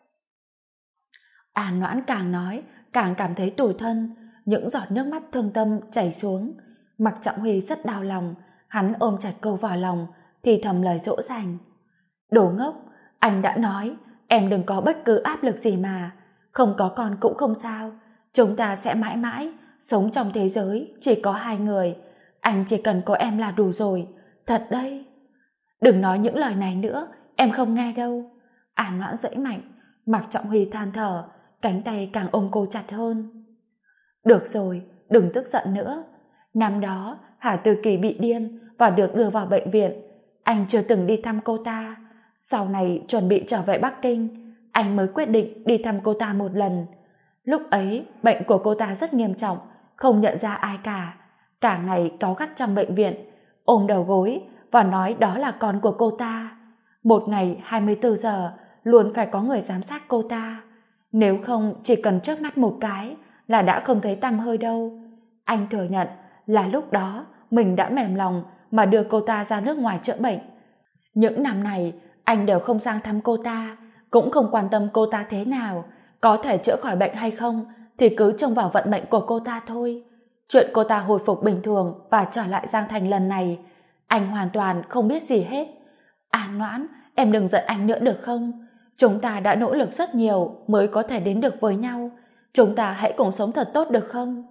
An Noãn càng nói càng cảm thấy tủi thân, những giọt nước mắt thương tâm chảy xuống. Mạc Trọng Huy rất đau lòng, hắn ôm chặt cô vào lòng thì thầm lời dỗ dành. Đồ ngốc, anh đã nói em đừng có bất cứ áp lực gì mà, không có con cũng không sao, chúng ta sẽ mãi mãi sống trong thế giới chỉ có 2 người, anh chỉ cần có em là đủ rồi, thật đấy. Đừng nói những lời này nữa, em không nghe đâu. An Noãn dãy mạnh. Mạc Trọng Huy than thở, cánh tay càng ôm cô chặt hơn. Được rồi, đừng tức giận nữa. Năm đó Hà Tư Kỳ bị điên và được đưa vào bệnh viện, anh chưa từng đi thăm cô ta. Sau này chuẩn bị trở về Bắc Kinh, anh mới quyết định đi thăm cô ta một lần. Lúc ấy bệnh của cô ta rất nghiêm trọng, không nhận ra ai cả. cả ngày cáu gắt trong bệnh viện, ôm đầu gối và nói đó là con của cô ta. Một ngày 24 giờ luôn phải có người giám sát cô ta. Nếu không chỉ cần chớp mắt một cái là đã không thấy tăm hơi đâu. Anh thừa nhận là lúc đó mình đã mềm lòng mà đưa cô ta ra nước ngoài chữa bệnh. Những năm này anh đều không sang thăm cô ta, cũng không quan tâm cô ta thế nào, có thể chữa khỏi bệnh hay không thì cứ trông vào vận mệnh của cô ta thôi. Chuyện cô ta hồi phục bình thường và trở lại Giang Thành lần này, anh hoàn toàn không biết gì hết. An Noãn, em đừng giận anh nữa được không? Chúng ta đã nỗ lực rất nhiều mới có thể đến được với nhau. Chúng ta hãy cùng sống thật tốt được không?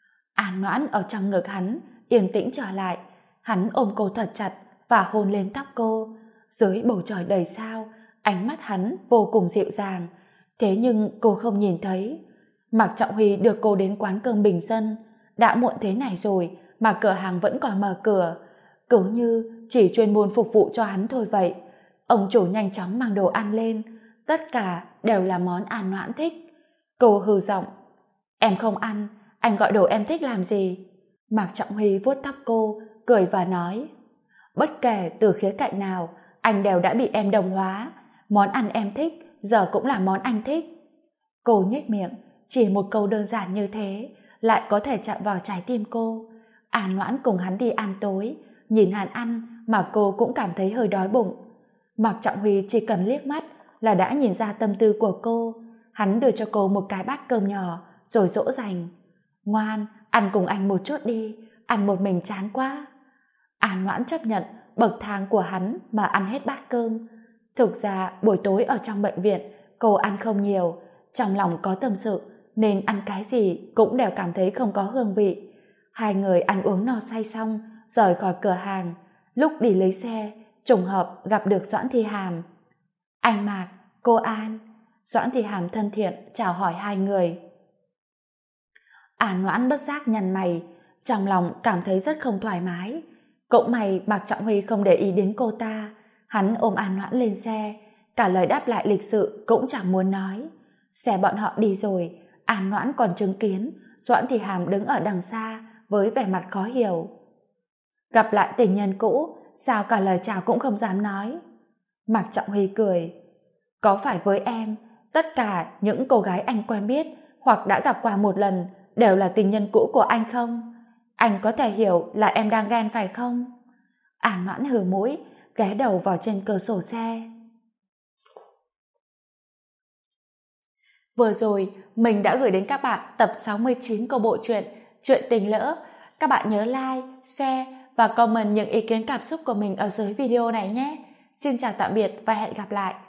An Noãn ở trong ngực hắn, yên tĩnh trở lại. Hắn ôm cô thật chặt và hôn lên tóc cô. Dưới bầu trời đầy sao, ánh mắt hắn vô cùng dịu dàng. Thế nhưng cô không nhìn thấy. Mạc Trọng Huy đưa cô đến quán cơm bình dân. Đã muộn thế này rồi mà cửa hàng vẫn còn mở cửa. Cứ như chỉ chuyên môn phục vụ cho hắn thôi vậy. Ông chủ nhanh chóng mang đồ ăn lên. Tất cả đều là món An Noãn thích. Cô hừ giọng: Em không ăn, anh gọi đồ em thích làm gì? Mạc Trọng Huy vuốt tóc cô, cười và nói: Bất kể từ khía cạnh nào, anh đều đã bị em đồng hóa. Món ăn em thích giờ cũng là món anh thích. Cô nhếch miệng, chỉ một câu đơn giản như thế lại có thể chạm vào trái tim cô. An Noãn cùng hắn đi ăn tối, nhìn hắn ăn mà cô cũng cảm thấy hơi đói bụng. Mạc Trọng Huy chỉ cần liếc mắt là đã nhìn ra tâm tư của cô. Hắn đưa cho cô một cái bát cơm nhỏ rồi dỗ dành: Ngoan, ăn cùng anh một chút đi, ăn một mình chán quá. An Noãn chấp nhận bậc thang của hắn mà ăn hết bát cơm. Thực ra buổi tối ở trong bệnh viện cô ăn không nhiều, trong lòng có tâm sự nên ăn cái gì cũng đều cảm thấy không có hương vị. Hai người ăn uống no say xong rời khỏi cửa hàng. Lúc đi lấy xe, trùng hợp gặp được Doãn Thi Hàm. Anh Mạc, cô An. Doãn Thi Hàm thân thiện chào hỏi hai người. An Noãn bất giác nhăn mày, trong lòng cảm thấy rất không thoải mái. Cũng may Mạc Trọng Huy không để ý đến cô ta. Hắn ôm An Noãn lên xe, cả lời đáp lại lịch sự cũng chẳng muốn nói. Xe bọn họ đi rồi, An Noãn còn chứng kiến Doãn Thi Hàm đứng ở đằng xa với vẻ mặt khó hiểu. Gặp lại tình nhân cũ, sao cả lời chào cũng không dám nói? Mạc Trọng Huy cười: Có phải với em, tất cả những cô gái anh quen biết hoặc đã gặp qua một lần đều là tình nhân cũ của anh không? Anh có thể hiểu là em đang ghen phải không? An Noãn hừ mũi, ghé đầu vào trên cửa sổ xe. Vừa rồi, mình đã gửi đến các bạn tập 69 của bộ truyện Chuyện Tình Lỡ. Các bạn nhớ like, share và comment những ý kiến cảm xúc của mình ở dưới video này nhé. Xin chào tạm biệt và hẹn gặp lại.